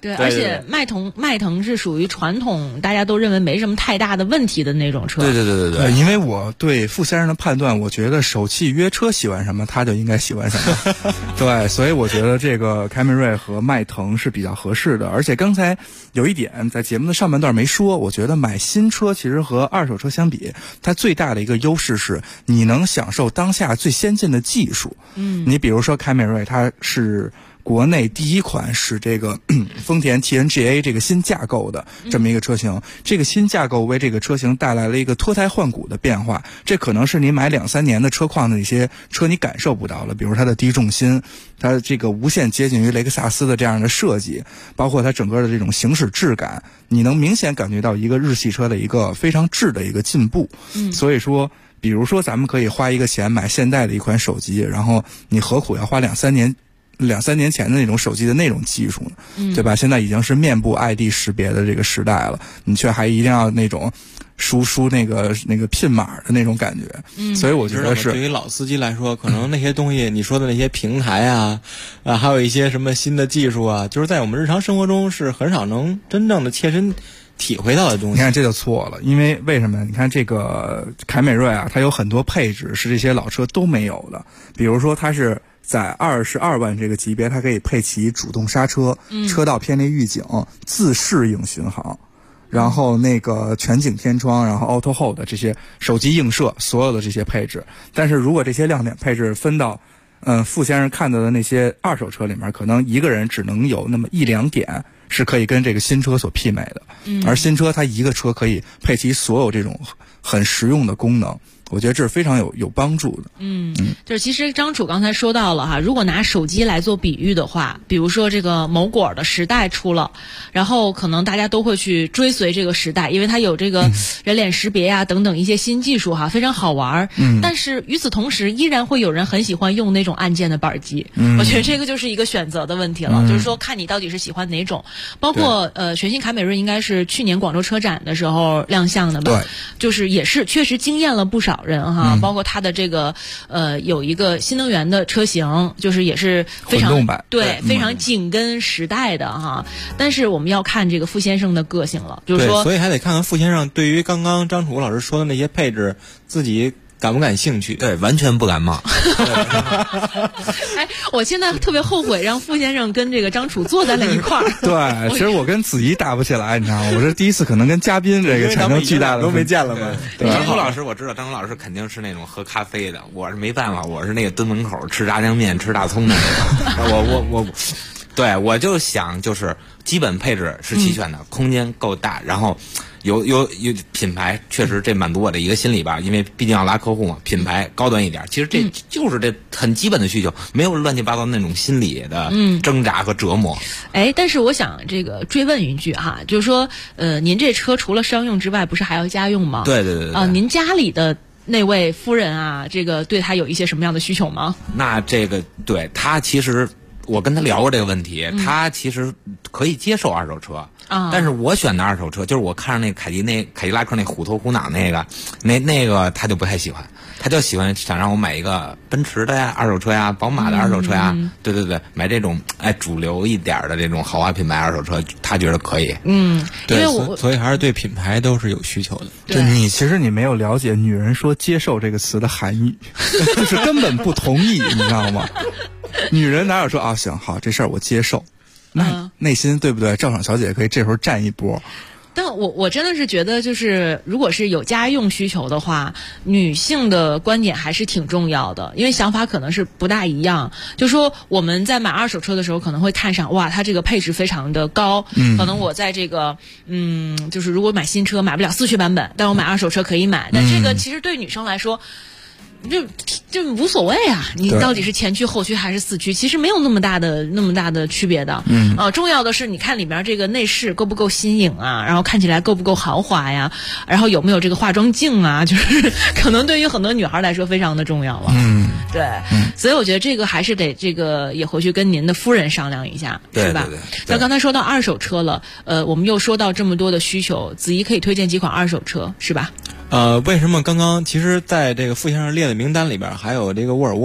对，而且迈腾是属于传统大家都认为没什么太大的问题的那种车。 对，因为我对傅先生的判断，我觉得手气约车喜欢什么，他就应该喜欢什么。对，所以我觉得这个凯美瑞和迈腾是比较合适的。而且刚才有一点在节目的上半段没说，我觉得买新车其实和二手车相比，它最大的一个优势是你能享受当下最先进的技术。你比如说凯美瑞，它是国内第一款使这个丰田 TNGA 这个新架构的这么一个车型，这个新架构为这个车型带来了一个脱胎换骨的变化，这可能是你买2-3年的车况的一些车你感受不到了，比如它的低重心，它这个无限接近于雷克萨斯的这样的设计，包括它整个的这种行驶质感，你能明显感觉到一个日系车的一个非常质的一个进步。所以说比如说咱们可以花一个钱买现代的一款手机，然后你何苦要花2-3年前的那种手机的那种技术呢？对吧？现在已经是面部 ID 识别的这个时代了，你却还一定要那种输那个PIN码的那种感觉。所以我觉得是对于老司机来说，可能那些东西你说的那些平台啊，还有一些什么新的技术啊，就是在我们日常生活中是很少能真正的切身体会到的东西。 你看这就错了，因为为什么？你看这个凯美瑞啊，它有很多配置是这些老车都没有的，比如说它是在22万这个级别，它可以配齐主动刹车、车道偏离预警、自适应巡航，然后那个全景天窗，然后 Auto Hold 这些手机映射，所有的这些配置。但是如果这些亮点配置分到傅先生看到的那些二手车里面，可能一个人只能有那么1-2点是可以跟这个新车所媲美的。而新车它一个车可以配齐所有这种很实用的功能，我觉得这是非常有帮助的。 就是其实张楚刚才说到了哈，如果拿手机来做比喻的话，比如说这个某果的时代出了，然后可能大家都会去追随这个时代，因为它有这个人脸识别呀等等一些新技术哈，非常好玩。但是与此同时，依然会有人很喜欢用那种按键的板机。我觉得这个就是一个选择的问题了，就是说看你到底是喜欢哪种。包括全新凯美瑞应该是去年广州车展的时候亮相的吧？对，就是也是确实惊艳了不少人哈，包括它的这个有一个新能源的车型，就是也是非常混动版，对，非常紧跟时代的哈。但是我们要看这个傅先生的个性了，就是说， 所以还得看看傅先生对于刚刚张楚老师说的那些配置，自己感不感兴趣？ 对，完全不感冒。 哎，我现在特别后悔让傅先生跟这个张楚坐在了一块儿。 对，其实我跟子怡打不起来，你知道吗？我这第一次可能跟嘉宾这个产生巨大的都没见了嘛。 张楚老师我知道，张楚老师肯定是那种喝咖啡的，我是没办法，我是那个蹲门口吃炸酱面、吃大葱的那种。对，我就想就是基本配置是齐全的，空间够大，然后有品牌，确实这满足我的一个心理吧，因为毕竟要拉客户嘛，品牌高端一点，其实这就是这很基本的需求，没有乱七八糟那种心理的挣扎和折磨。 哎，但是我想这个追问一句哈，就是说您这车除了商用之外，不是还要家用吗？ 对。 您家里的那位夫人啊，这个对他有一些什么样的需求吗？ 那这个对他其实。我跟他聊过这个问题，他其实可以接受二手车，但是我选的二手车就是我看上那凯迪拉克那虎头虎脑那个他就不太喜欢，他就想让我买一个奔驰的呀二手车呀，宝马的二手车呀，对，买这种主流一点的这种豪华品牌二手车，他觉得可以。 对，所以还是对品牌都是有需求的。 对，其实你没有了解女人说接受这个词的含义，就是根本不同意，你知道吗？女人哪有说啊行好这事儿我接受，那内心对不对？赵爽小姐可以这时候站一波。 但我真的是觉得，就是如果是有家用需求的话，女性的观点还是挺重要的，因为想法可能是不大一样。就说我们在买二手车的时候，可能会看上哇，它这个配置非常的高，可能我在这个就是如果买新车买不了4驱版本，但我买二手车可以买。但这个其实对女生来说。就无所谓啊，你到底是前驱后驱还是4驱，其实没有那么大的区别的。重要的是你看里面这个内饰够不够新颖啊，然后看起来够不够豪华呀，然后有没有这个化妆镜啊，就是可能对于很多女孩来说非常的重要了。对，所以我觉得这个还是得这个也回去跟您的夫人商量一下，是吧？那刚才说到二手车了，我们又说到这么多的需求，子怡可以推荐几款二手车，是吧？ 为什么刚刚其实在这个傅先生列的名单里边还有这个沃尔沃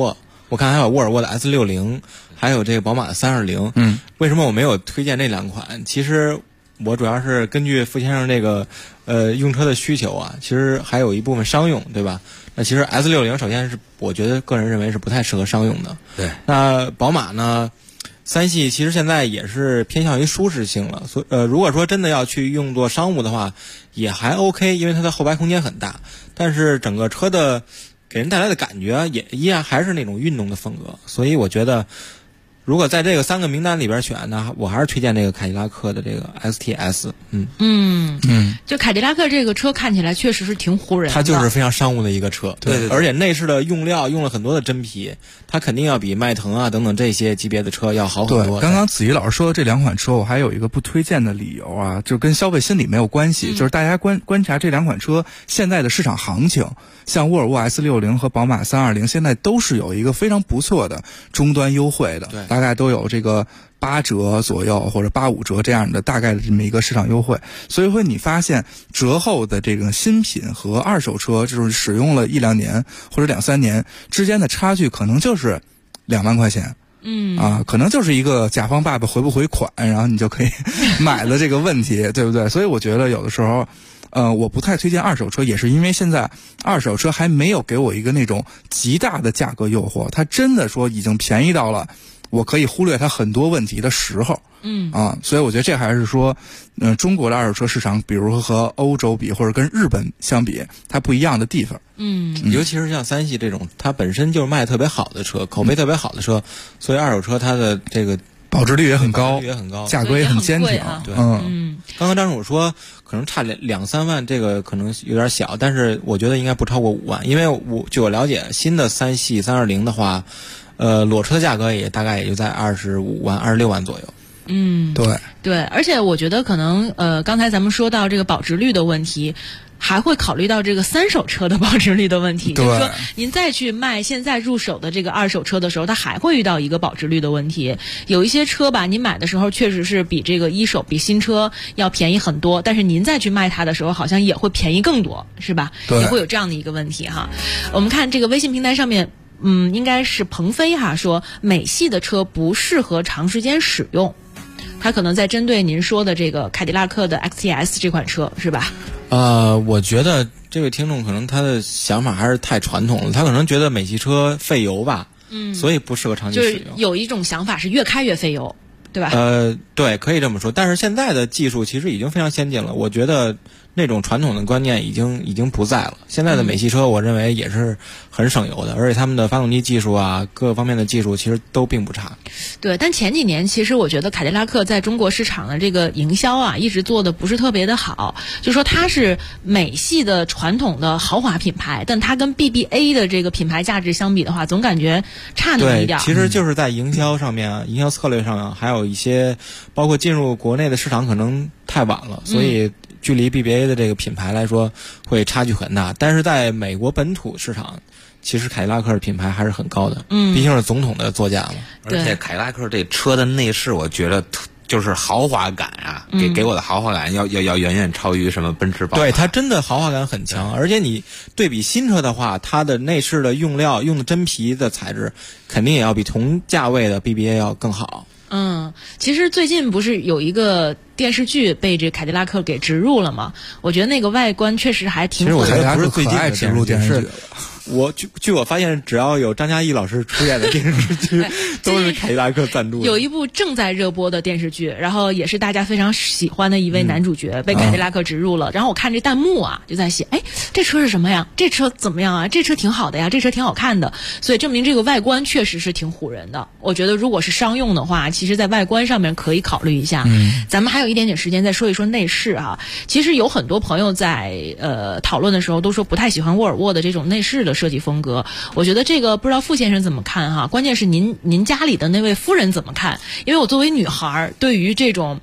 我看还有沃尔沃的 S60，还有这个宝马的320。为什么我没有推荐这2款？其实我主要是根据傅先生这个用车的需求啊，其实还有一部分商用，对吧？那其实 S60首先是我觉得个人认为是不太适合商用的。 对。 那宝马呢，3系其实现在也是偏向于舒适性了，所以如果说真的要去用作商务的话，也还 OK， 因为它的后排空间很大，但是整个车的给人带来的感觉也依然还是那种运动的风格，所以我觉得如果在这个3个名单里边选呢，我还是推荐这个凯迪拉克的这个 STS。 就凯迪拉克这个车看起来确实是挺唬人的， 它就是非常商务的一个车。 对， 而且内饰的用料用了很多的真皮，它肯定要比迈腾啊等等这些级别的车要好很多。 对，刚刚子怡老师说的这2款车，我还有一个不推荐的理由啊，就跟消费心理没有关系，就是大家观察这2款车现在的市场行情，像沃尔沃 S60和宝马320现在都是有一个非常不错的终端优惠的，大概都有这个8折左右或者85折这样的大概的这么一个市场优惠，所以会你发现折后的这个新品和二手车，就是使用了1-2年或者2-3年之间的差距，可能就是2万块钱。可能就是一个甲方爸爸回不回款，然后你就可以买了这个问题，对不对？所以我觉得有的时候我不太推荐二手车，也是因为现在二手车还没有给我一个那种极大的价格诱惑，它真的说已经便宜到了我可以忽略它很多问题的时候。所以我觉得这还是说中国的二手车市场，比如说和欧洲比或者跟日本相比，它不一样的地方。 尤其是像3系这种它本身就是卖特别好的车，口碑特别好的车，所以二手车它的这个保值率也很高，价格也很坚挺。 对，刚刚张主说可能差2-3万，这个可能有点小，但是我觉得应该不超过5万，因为据我了解，新的3系320的话，裸车的价格也大概也就在25万、26万左右。 对，而且我觉得可能刚才咱们说到这个保值率的问题，还会考虑到这个3手车的保值率的问题。就是说您再去卖现在入手的这个2手车的时候，它还会遇到一个保值率的问题。有一些车吧，您买的时候确实是比这个1手比新车要便宜很多，但是您再去卖它的时候好像也会便宜更多，是吧？也会有这样的一个问题哈。我们看这个微信平台上面应该是鹏飞说美系的车不适合长时间使用，他可能在针对您说的这个凯迪拉克的 XTS 这款车，是吧？ 我觉得这位听众可能他的想法还是太传统了，他可能觉得美系车费油吧，所以不适合长期使用。 就是有一种想法是越开越费油，对吧？ 对，可以这么说。但是现在的技术其实已经非常先进了，我觉得那种传统的观念已经不在了。现在的美系车，我认为也是很省油的，而且他们的发动机技术啊，各方面的技术其实都并不差。 对，但前几年其实我觉得凯迪拉克在中国市场的这个营销啊，一直做的不是特别的好。就说它是美系的传统的豪华品牌，但它跟 BBA 的这个品牌价值相比的话，总感觉差那么一点。 对，其实就是在营销上面啊，营销策略上啊，还有一些包括进入国内的市场可能太晚了，所以距离 BBA 的这个品牌来说会差距很大。但是在美国本土市场，其实凯迪拉克的品牌还是很高的，毕竟是总统的座驾嘛。 而且凯迪拉克这车的内饰，我觉得就是豪华感啊，给我的豪华感要远远超于什么奔驰、宝马。 对，它真的豪华感很强，而且你对比新车的话，它的内饰的用料用的真皮的材质，肯定也要比同价位的 BBA 要更好。 其实最近不是有一个电视剧被这凯迪拉克给植入了吗？我觉得那个外观确实还挺。 其实我觉得不是最近的植入电视剧。 我据我发现，只要有张嘉译老师出演的电视剧，都是凯迪拉克赞助的。 有一部正在热播的电视剧，然后也是大家非常喜欢的一位男主角被凯迪拉克植入了。然后我看这弹幕啊，就在写，这车是什么呀？这车怎么样啊？这车挺好的呀，这车挺好看的。所以证明这个外观确实是挺唬人的。我觉得如果是商用的话，其实在外观上面可以考虑一下。咱们还有一点点时间再说一说内饰啊。其实有很多朋友在讨论的时候都说不太喜欢沃尔沃的这种内饰的设计风格。我觉得这个不知道傅先生怎么看哈？关键是您家里的那位夫人怎么看？因为我作为女孩，对于这种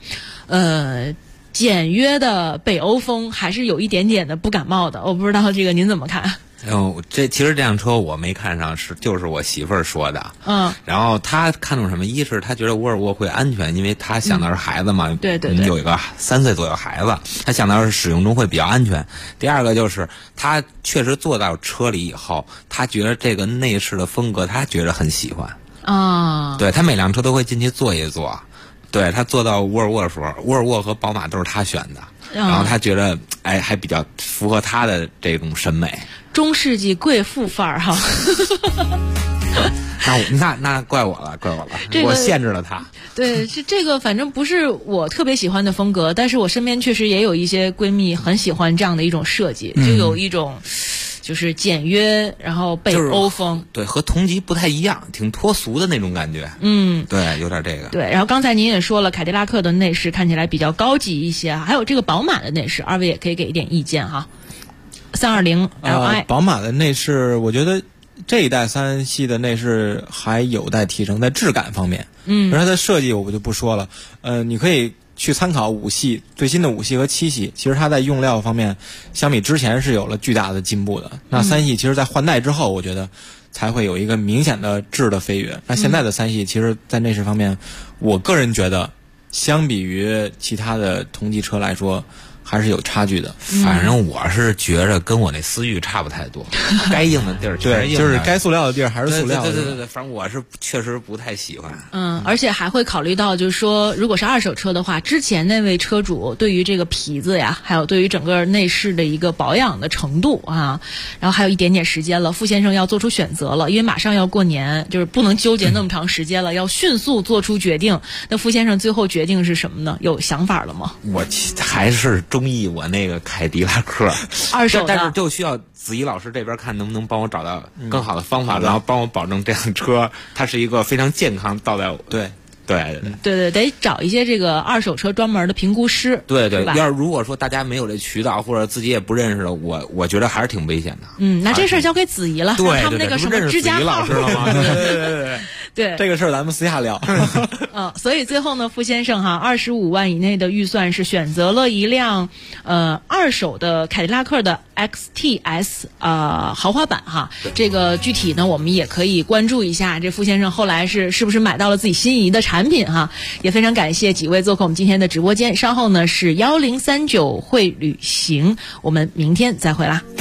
简约的北欧风还是有一点点的不感冒的。我不知道这个您怎么看？ 其实这辆车我没看上，就是我媳妇儿说的。然后她看中什么？一是她觉得沃尔沃会安全，因为她想到是孩子嘛， 对， 有一个3岁左右孩子，她想到是使用中会比较安全。第二个就是她确实坐到车里以后，她觉得这个内饰的风格，她觉得很喜欢啊。对，她每辆车都会进去坐一坐。对，她坐到沃尔沃的时候，沃尔沃和宝马都是她选的。然后他觉得，还比较符合他的这种审美， 中世纪贵妇范儿哈。 那怪我了，我限制了他。 对，是这个，反正不是我特别喜欢的风格，但是我身边确实也有一些闺蜜很喜欢这样的一种设计，就有一种就是简约，然后北欧风， 对，和同级不太一样，挺脱俗的那种感觉。对，有点这个。 对，然后刚才您也说了，凯迪拉克的内饰看起来比较高级一些，还有这个宝马的内饰，二位也可以给一点意见哈。320 Li， 宝马的内饰，我觉得这一代3系的内饰还有待提升，在质感方面。而它的设计我就不说了。你可以去参考5系最新的5系和7系，其实它在用料方面相比之前是有了巨大的进步的。那3系其实在换代之后，我觉得才会有一个明显的质的飞跃。那现在的3系其实在内饰方面，我个人觉得相比于其他的同级车来说还是有差距的。 反正我是觉着跟我那思域差不太多，该硬的地儿全是硬的， 就是该塑料的地儿还是塑料的。 对，反正我是确实不太喜欢。 而且还会考虑到，就是说，如果是二手车的话，之前那位车主对于这个皮子呀，还有对于整个内饰的一个保养的程度啊，然后还有一点点时间了，傅先生要做出选择了，因为马上要过年，就是不能纠结那么长时间了，要迅速做出决定。那傅先生最后决定是什么呢？有想法了吗？ 我还是中意我那个凯迪拉克二手的， 但是就需要子怡老师这边看能不能帮我找到更好的方法，然后帮我保证这辆车它是一个非常健康倒在对，得找一些这个二手车专门的评估师。 对，要是如果说大家没有这渠道，或者自己也不认识的，我觉得还是挺危险的。 那这事儿交给子怡了， 对， 他们那个什么之家老师了吗？ 对， 这个事儿咱们私下聊。 所以最后呢，傅先生25万以内的预算是选择了一辆二手的凯迪拉克的 XTS 豪华版哈。这个具体呢，我们也可以关注一下，这傅先生后来是不是买到了自己心仪的产品哈。也非常感谢几位做客我们今天的直播间。稍后呢是1039会旅行，我们明天再会啦。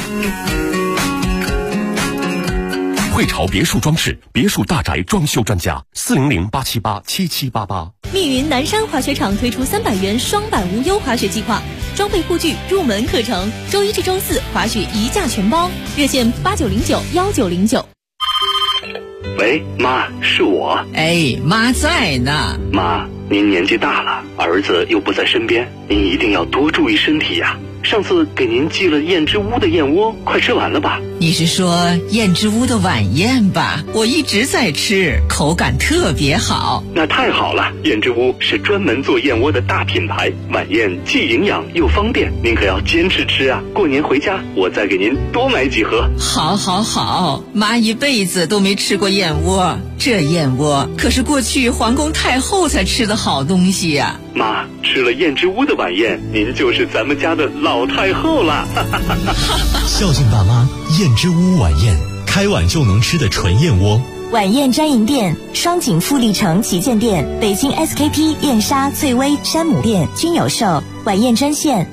汇潮别墅装饰，别墅大宅装修专家，400-878-7788。 密云南山滑雪场推出300元双板无忧滑雪计划，装备护具入门课程，周一至周四滑雪一价全包，热线89091909。 喂，妈，是我。 妈在呢。 妈，您年纪大了，儿子又不在身边，您一定要多注意身体呀。上次给您寄了燕之屋的燕窝，快吃完了吧？ 你是说燕之屋的晚宴吧？我一直在吃，口感特别好。 那太好了，燕之屋是专门做燕窝的大品牌，晚宴既营养又方便，您可要坚持吃啊！过年回家我再给您多买几盒。 好，妈一辈子都没吃过燕窝，这燕窝可是过去皇宫太后才吃的好东西呀。 妈，吃了燕之屋的晚宴，您就是咱们家的老太后了。 孝敬爸妈，燕之屋晚宴，开碗就能吃的纯燕窝。 晚宴专营店：双井富力城旗舰店、北京 SKP 燕莎、翠微、山姆店均有售。晚宴专线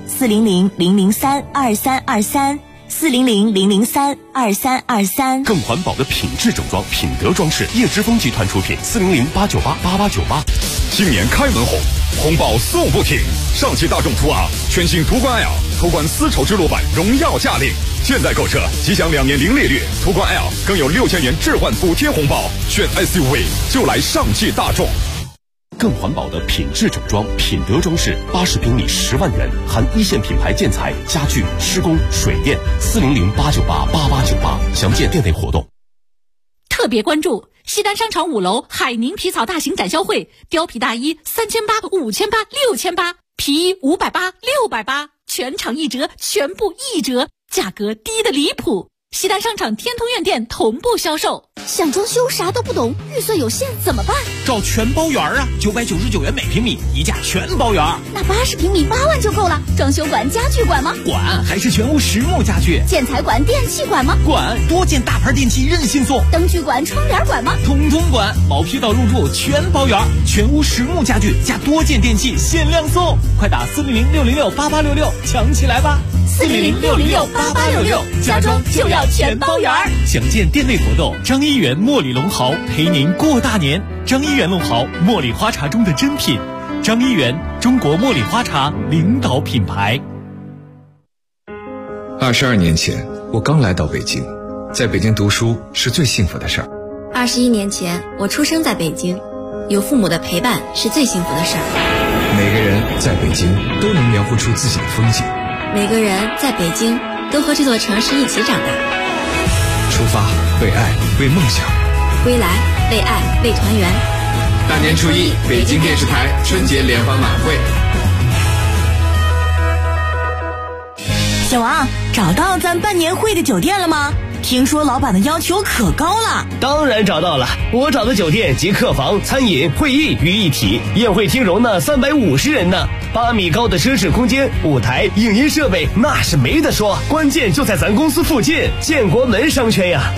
400-003-2323，400-003-2323。 更环保的品质整装，品德装饰，叶之峰集团出品，400-898-8898。 新年开门红，红包送不停。上汽大众途昂全新途观 L， 途观丝绸之路版荣耀驾令，现在购车即享2年零利率，途观 L 更有6000元置换补贴红包。选 SUV 就来上汽大众。 更环保的品质整装，品德装饰，80平米10万元，含一线品牌建材、家具、施工、水电，400-898-8898，详见店内活动。 特别关注西单商场5楼海宁皮草大型展销会，貂皮大衣3800、5800、6800，皮衣580、680，全场1折，全部1折，价格低得离谱。西单商场天通苑店同步销售。 想装修啥都不懂，预算有限怎么办？ 找全包园啊，999元每平米，一价全包园。 那80平米8万就够了。装修馆、家具馆吗？ 管，还是全屋实木家具。 建材馆、电器馆吗？ 管，多件大牌电器任性送。 灯具馆、窗帘馆吗？ 统统管，毛坯到入住全包园，全屋实木家具加多件电器限量送，快打400-606-8866抢起来吧 ！400-606-8866，家装就要全包园。 详见店内活动。张一元茉莉龙毫陪您过大年。张一元龙毫，茉莉花茶中的珍品。张一元，中国茉莉花茶领导品牌。 22年前，我刚来到北京，在北京读书是最幸福的事儿。 21年前，我出生在北京，有父母的陪伴是最幸福的事儿。 每个人在北京都能描绘出自己的风景。 每个人在北京都和这座城市一起长大。 出发，为爱，为梦想； 归来，为爱，为团圆。 大年初一，北京电视台春节联欢晚会。 小王，找到咱办年会的酒店了吗？听说老板的要求可高了。 当然找到了，我找的酒店集客房、餐饮、会议于一体，宴会厅容纳350人呢，8米高的奢侈空间，舞台、影音设备那是没得说，关键就在咱公司附近，建国门商圈呀。